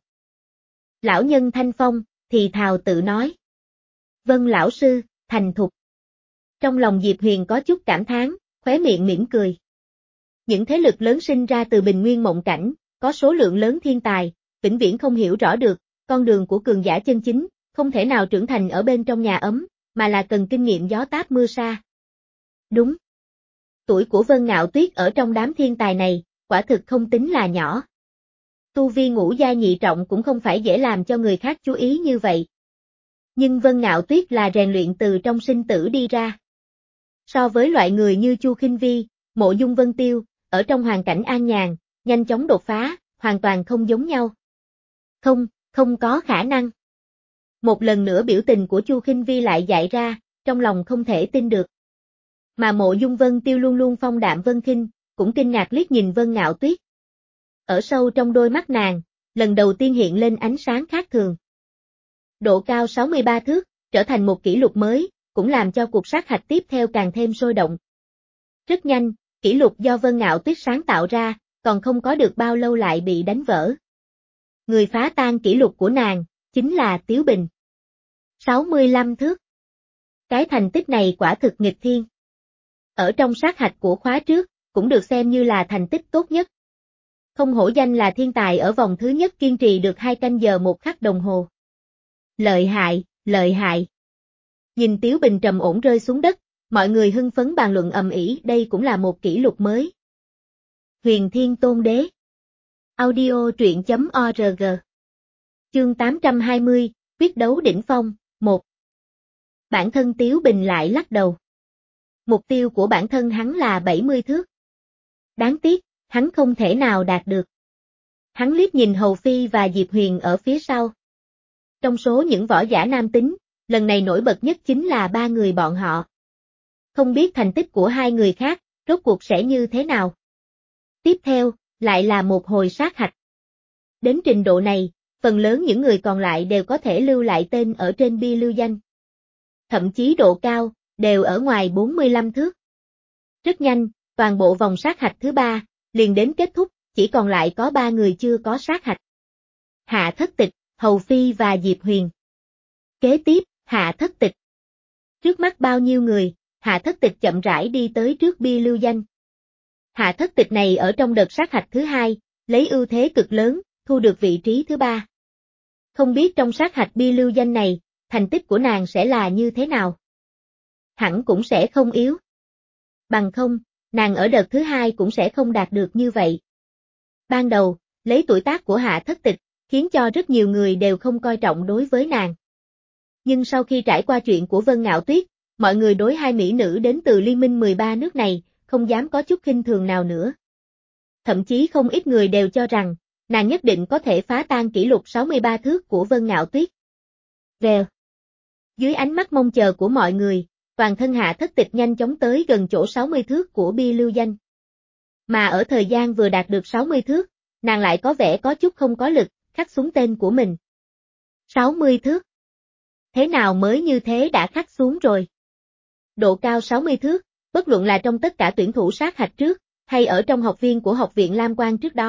Lão nhân Thanh Phong, thì thào tự nói. Vân lão sư, thành thục. Trong lòng Diệp Huyền có chút cảm thán, khóe miệng mỉm cười. Những thế lực lớn sinh ra từ bình nguyên mộng cảnh, có số lượng lớn thiên tài, vĩnh viễn không hiểu rõ được, con đường của cường giả chân chính, không thể nào trưởng thành ở bên trong nhà ấm, mà là cần kinh nghiệm gió táp mưa sa. Đúng. Tuổi của Vân Ngạo Tuyết ở trong đám thiên tài này, quả thực không tính là nhỏ. Tu vi ngũ giai nhị trọng cũng không phải dễ làm cho người khác chú ý như vậy. Nhưng Vân Ngạo Tuyết là rèn luyện từ trong sinh tử đi ra. So với loại người như Chu Khinh Vi, Mộ Dung Vân Tiêu, ở trong hoàn cảnh an nhàn, nhanh chóng đột phá, hoàn toàn không giống nhau. Không, không có khả năng. Một lần nữa biểu tình của Chu Khinh Vi lại dại ra, trong lòng không thể tin được. Mà Mộ Dung Vân Tiêu luôn luôn phong đạm vân khinh, cũng kinh ngạc liếc nhìn Vân Ngạo Tuyết. Ở sâu trong đôi mắt nàng, lần đầu tiên hiện lên ánh sáng khác thường. Độ cao sáu mươi ba thước, trở thành một kỷ lục mới, cũng làm cho cuộc sát hạch tiếp theo càng thêm sôi động. Rất nhanh, kỷ lục do Vân Ngạo Tuyết sáng tạo ra, còn không có được bao lâu lại bị đánh vỡ. Người phá tan kỷ lục của nàng, chính là Tiếu Bình. sáu mươi lăm thước. Cái thành tích này quả thực nghịch thiên. Ở trong sát hạch của khóa trước, cũng được xem như là thành tích tốt nhất. Không hổ danh là thiên tài ở vòng thứ nhất kiên trì được hai canh giờ một khắc đồng hồ. Lợi hại, lợi hại. Nhìn Tiếu Bình trầm ổn rơi xuống đất, mọi người hưng phấn bàn luận ầm ĩ, đây cũng là một kỷ lục mới. Huyền Thiên Tôn Đế. Audio truyện chấm org. Chương tám trăm hai mươi, quyết đấu đỉnh phong, một. Bản thân Tiếu Bình lại lắc đầu. Mục tiêu của bản thân hắn là bảy mươi thước. Đáng tiếc, hắn không thể nào đạt được. Hắn liếc nhìn Hầu Phi và Diệp Huyền ở phía sau. Trong số những võ giả nam tính, lần này nổi bật nhất chính là ba người bọn họ. Không biết thành tích của hai người khác, rốt cuộc sẽ như thế nào. Tiếp theo, lại là một hồi sát hạch. Đến trình độ này, phần lớn những người còn lại đều có thể lưu lại tên ở trên bia lưu danh. Thậm chí độ cao, đều ở ngoài bốn mươi lăm thước. Rất nhanh, toàn bộ vòng sát hạch thứ ba, liền đến kết thúc, chỉ còn lại có ba người chưa có sát hạch. Hạ Thất Tịch, Hầu Phi và Diệp Huyền. Kế tiếp, Hạ Thất Tịch. Trước mắt bao nhiêu người, Hạ Thất Tịch chậm rãi đi tới trước bia lưu danh. Hạ Thất Tịch này ở trong đợt sát hạch thứ hai, lấy ưu thế cực lớn, thu được vị trí thứ ba. Không biết trong sát hạch bia lưu danh này, thành tích của nàng sẽ là như thế nào? Hẳn cũng sẽ không yếu. Bằng không, nàng ở đợt thứ hai cũng sẽ không đạt được như vậy. Ban đầu, lấy tuổi tác của Hạ Thất Tịch, khiến cho rất nhiều người đều không coi trọng đối với nàng. Nhưng sau khi trải qua chuyện của Vân Ngạo Tuyết, mọi người đối hai mỹ nữ đến từ Liên minh mười ba nước này, không dám có chút khinh thường nào nữa. Thậm chí không ít người đều cho rằng, nàng nhất định có thể phá tan kỷ lục sáu mươi ba thước của Vân Ngạo Tuyết. Vèo. Dưới ánh mắt mong chờ của mọi người, toàn thân Hạ Thất Tịch nhanh chóng tới gần chỗ sáu mươi thước của bia lưu danh. Mà ở thời gian vừa đạt được sáu mươi thước, nàng lại có vẻ có chút không có lực, khắc xuống tên của mình. sáu mươi thước. Thế nào mới như thế đã khắc xuống rồi? Độ cao sáu mươi thước, bất luận là trong tất cả tuyển thủ sát hạch trước, hay ở trong học viên của học viện Lam Quang trước đó,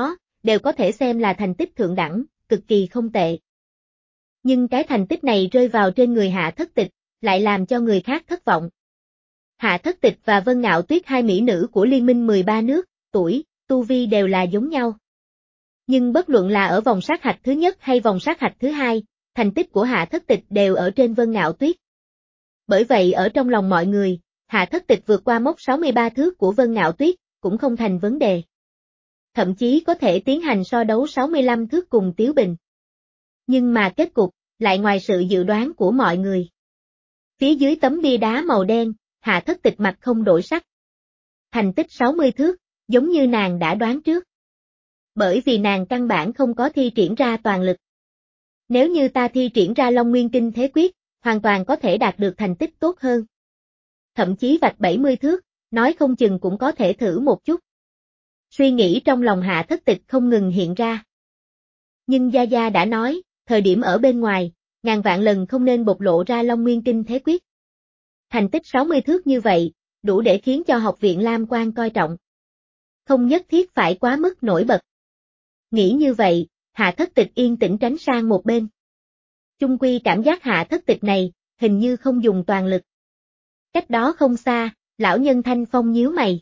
đều có thể xem là thành tích thượng đẳng, cực kỳ không tệ. Nhưng cái thành tích này rơi vào trên người Hạ Thất Tịch, lại làm cho người khác thất vọng. Hạ Thất Tịch và Vân Ngạo Tuyết hai mỹ nữ của Liên minh mười ba nước, tuổi, tu vi đều là giống nhau. Nhưng bất luận là ở vòng sát hạch thứ nhất hay vòng sát hạch thứ hai, thành tích của Hạ Thất Tịch đều ở trên Vân Ngạo Tuyết. Bởi vậy ở trong lòng mọi người, Hạ Thất Tịch vượt qua mốc sáu mươi ba thước của Vân Ngạo Tuyết, cũng không thành vấn đề. Thậm chí có thể tiến hành so đấu sáu mươi lăm thước cùng Tiếu Bình. Nhưng mà kết cục, lại ngoài sự dự đoán của mọi người. Phía dưới tấm bia đá màu đen, Hạ Thất Tịch mặt không đổi sắc. Thành tích sáu mươi thước, giống như nàng đã đoán trước. Bởi vì nàng căn bản không có thi triển ra toàn lực. Nếu như ta thi triển ra Long Nguyên Kinh Thế Quyết, hoàn toàn có thể đạt được thành tích tốt hơn. Thậm chí vạch bảy mươi thước, nói không chừng cũng có thể thử một chút. Suy nghĩ trong lòng Hạ Thất Tịch không ngừng hiện ra. Nhưng Gia Gia đã nói, thời điểm ở bên ngoài, ngàn vạn lần không nên bộc lộ ra Long Nguyên Kinh Thế Quyết. Thành tích sáu mươi thước như vậy, đủ để khiến cho học viện Lam Quan coi trọng. Không nhất thiết phải quá mức nổi bật. Nghĩ như vậy, Hạ Thất Tịch yên tĩnh tránh sang một bên. Chung quy cảm giác Hạ Thất Tịch này, hình như không dùng toàn lực. Cách đó không xa, lão nhân Thanh Phong nhíu mày.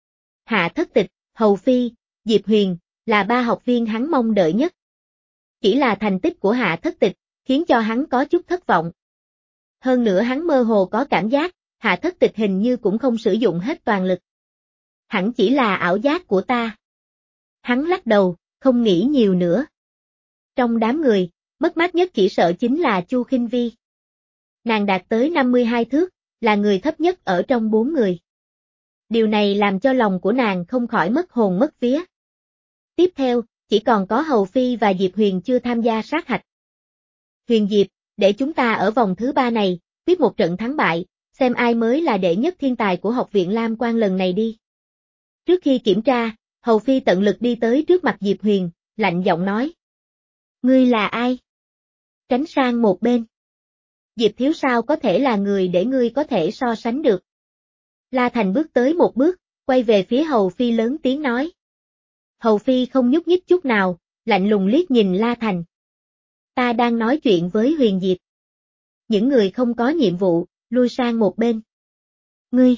Hạ Thất Tịch, Hầu Phi, Diệp Huyền, là ba học viên hắn mong đợi nhất. Chỉ là thành tích của Hạ Thất Tịch, khiến cho hắn có chút thất vọng. Hơn nữa hắn mơ hồ có cảm giác, Hạ Thất Tịch hình như cũng không sử dụng hết toàn lực. Hẳn chỉ là ảo giác của ta. Hắn lắc đầu, không nghĩ nhiều nữa. Trong đám người, mất mát nhất chỉ sợ chính là Chu Khinh Vi. Nàng đạt tới năm mươi hai thước, là người thấp nhất ở trong bốn người. Điều này làm cho lòng của nàng không khỏi mất hồn mất vía. Tiếp theo, chỉ còn có Hầu Phi và Diệp Huyền chưa tham gia sát hạch. Huyền Diệp, để chúng ta ở vòng thứ ba này, quyết một trận thắng bại, xem ai mới là đệ nhất thiên tài của học viện Lam Quan lần này đi. Trước khi kiểm tra, Hầu Phi tận lực đi tới trước mặt Diệp Huyền, lạnh giọng nói. Ngươi là ai? Tránh sang một bên. Diệp thiếu sao có thể là người để ngươi có thể so sánh được. La Thành bước tới một bước, quay về phía Hầu Phi lớn tiếng nói. Hầu Phi không nhúc nhích chút nào, lạnh lùng liếc nhìn La Thành. Ta đang nói chuyện với Huyền Diệp. Những người không có nhiệm vụ, lui sang một bên. Ngươi!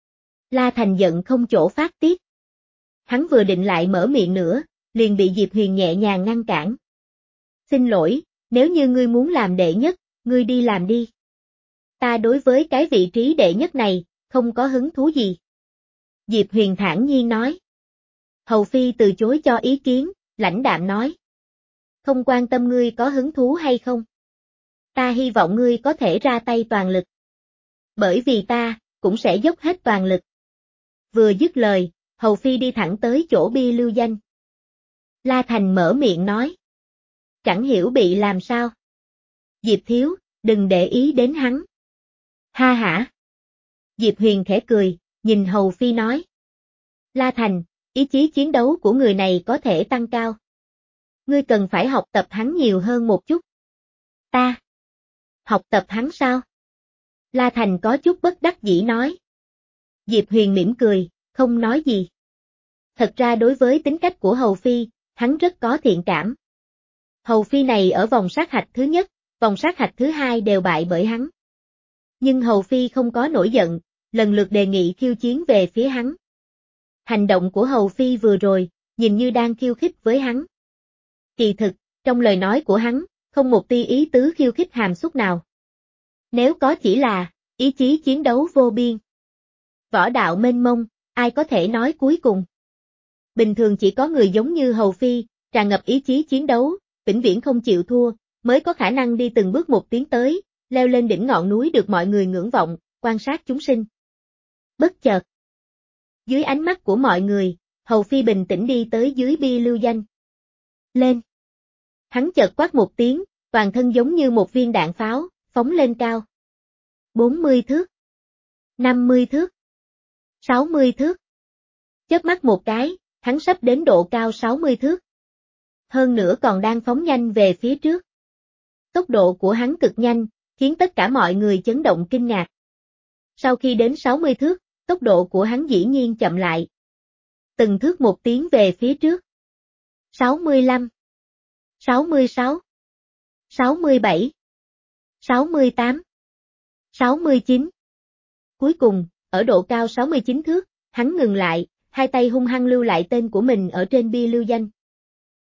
La Thành giận không chỗ phát tiết. Hắn vừa định lại mở miệng nữa, liền bị Diệp Huyền nhẹ nhàng ngăn cản. Xin lỗi, nếu như ngươi muốn làm đệ nhất, ngươi đi làm đi. Ta đối với cái vị trí đệ nhất này, không có hứng thú gì. Diệp Huyền thản nhiên nói. Hầu Phi từ chối cho ý kiến, lãnh đạm nói. Không quan tâm ngươi có hứng thú hay không. Ta hy vọng ngươi có thể ra tay toàn lực. Bởi vì ta, cũng sẽ dốc hết toàn lực. Vừa dứt lời, Hầu Phi đi thẳng tới chỗ bia lưu danh. La Thành mở miệng nói. Chẳng hiểu bị làm sao. Diệp thiếu, đừng để ý đến hắn. Ha hả. Diệp Huyền khẽ cười, nhìn Hầu Phi nói. La Thành, ý chí chiến đấu của người này có thể tăng cao. Ngươi cần phải học tập hắn nhiều hơn một chút. Ta? Học tập hắn sao? La Thành có chút bất đắc dĩ nói. Diệp Huyền mỉm cười, không nói gì. Thật ra đối với tính cách của Hầu Phi, hắn rất có thiện cảm. Hầu Phi này ở vòng sát hạch thứ nhất, vòng sát hạch thứ hai đều bại bởi hắn. Nhưng Hầu Phi không có nổi giận, lần lượt đề nghị khiêu chiến về phía hắn. Hành động của Hầu Phi vừa rồi, nhìn như đang khiêu khích với hắn. Kỳ thực, trong lời nói của hắn, không một tia ý tứ khiêu khích hàm xúc nào. Nếu có chỉ là, ý chí chiến đấu vô biên. Võ đạo mênh mông, ai có thể nói cuối cùng. Bình thường chỉ có người giống như Hầu Phi, tràn ngập ý chí chiến đấu, vĩnh viễn không chịu thua, mới có khả năng đi từng bước một tiến tới, leo lên đỉnh ngọn núi được mọi người ngưỡng vọng, quan sát chúng sinh. Bất chợt. Dưới ánh mắt của mọi người, Hầu Phi bình tĩnh đi tới dưới bia lưu danh. Lên. Hắn chợt quát một tiếng, toàn thân giống như một viên đạn pháo, phóng lên cao. bốn mươi thước. năm mươi thước. sáu mươi thước. Chớp mắt một cái, hắn sắp đến độ cao sáu mươi thước. Hơn nữa còn đang phóng nhanh về phía trước. Tốc độ của hắn cực nhanh, khiến tất cả mọi người chấn động kinh ngạc. Sau khi đến sáu mươi thước, tốc độ của hắn dĩ nhiên chậm lại. Từng thước một tiến về phía trước. sáu mươi lăm, sáu mươi sáu, sáu mươi bảy, sáu mươi tám, sáu mươi chín. Cuối cùng, ở độ cao sáu mươi chín thước, hắn ngừng lại, hai tay hung hăng lưu lại tên của mình ở trên bia lưu danh.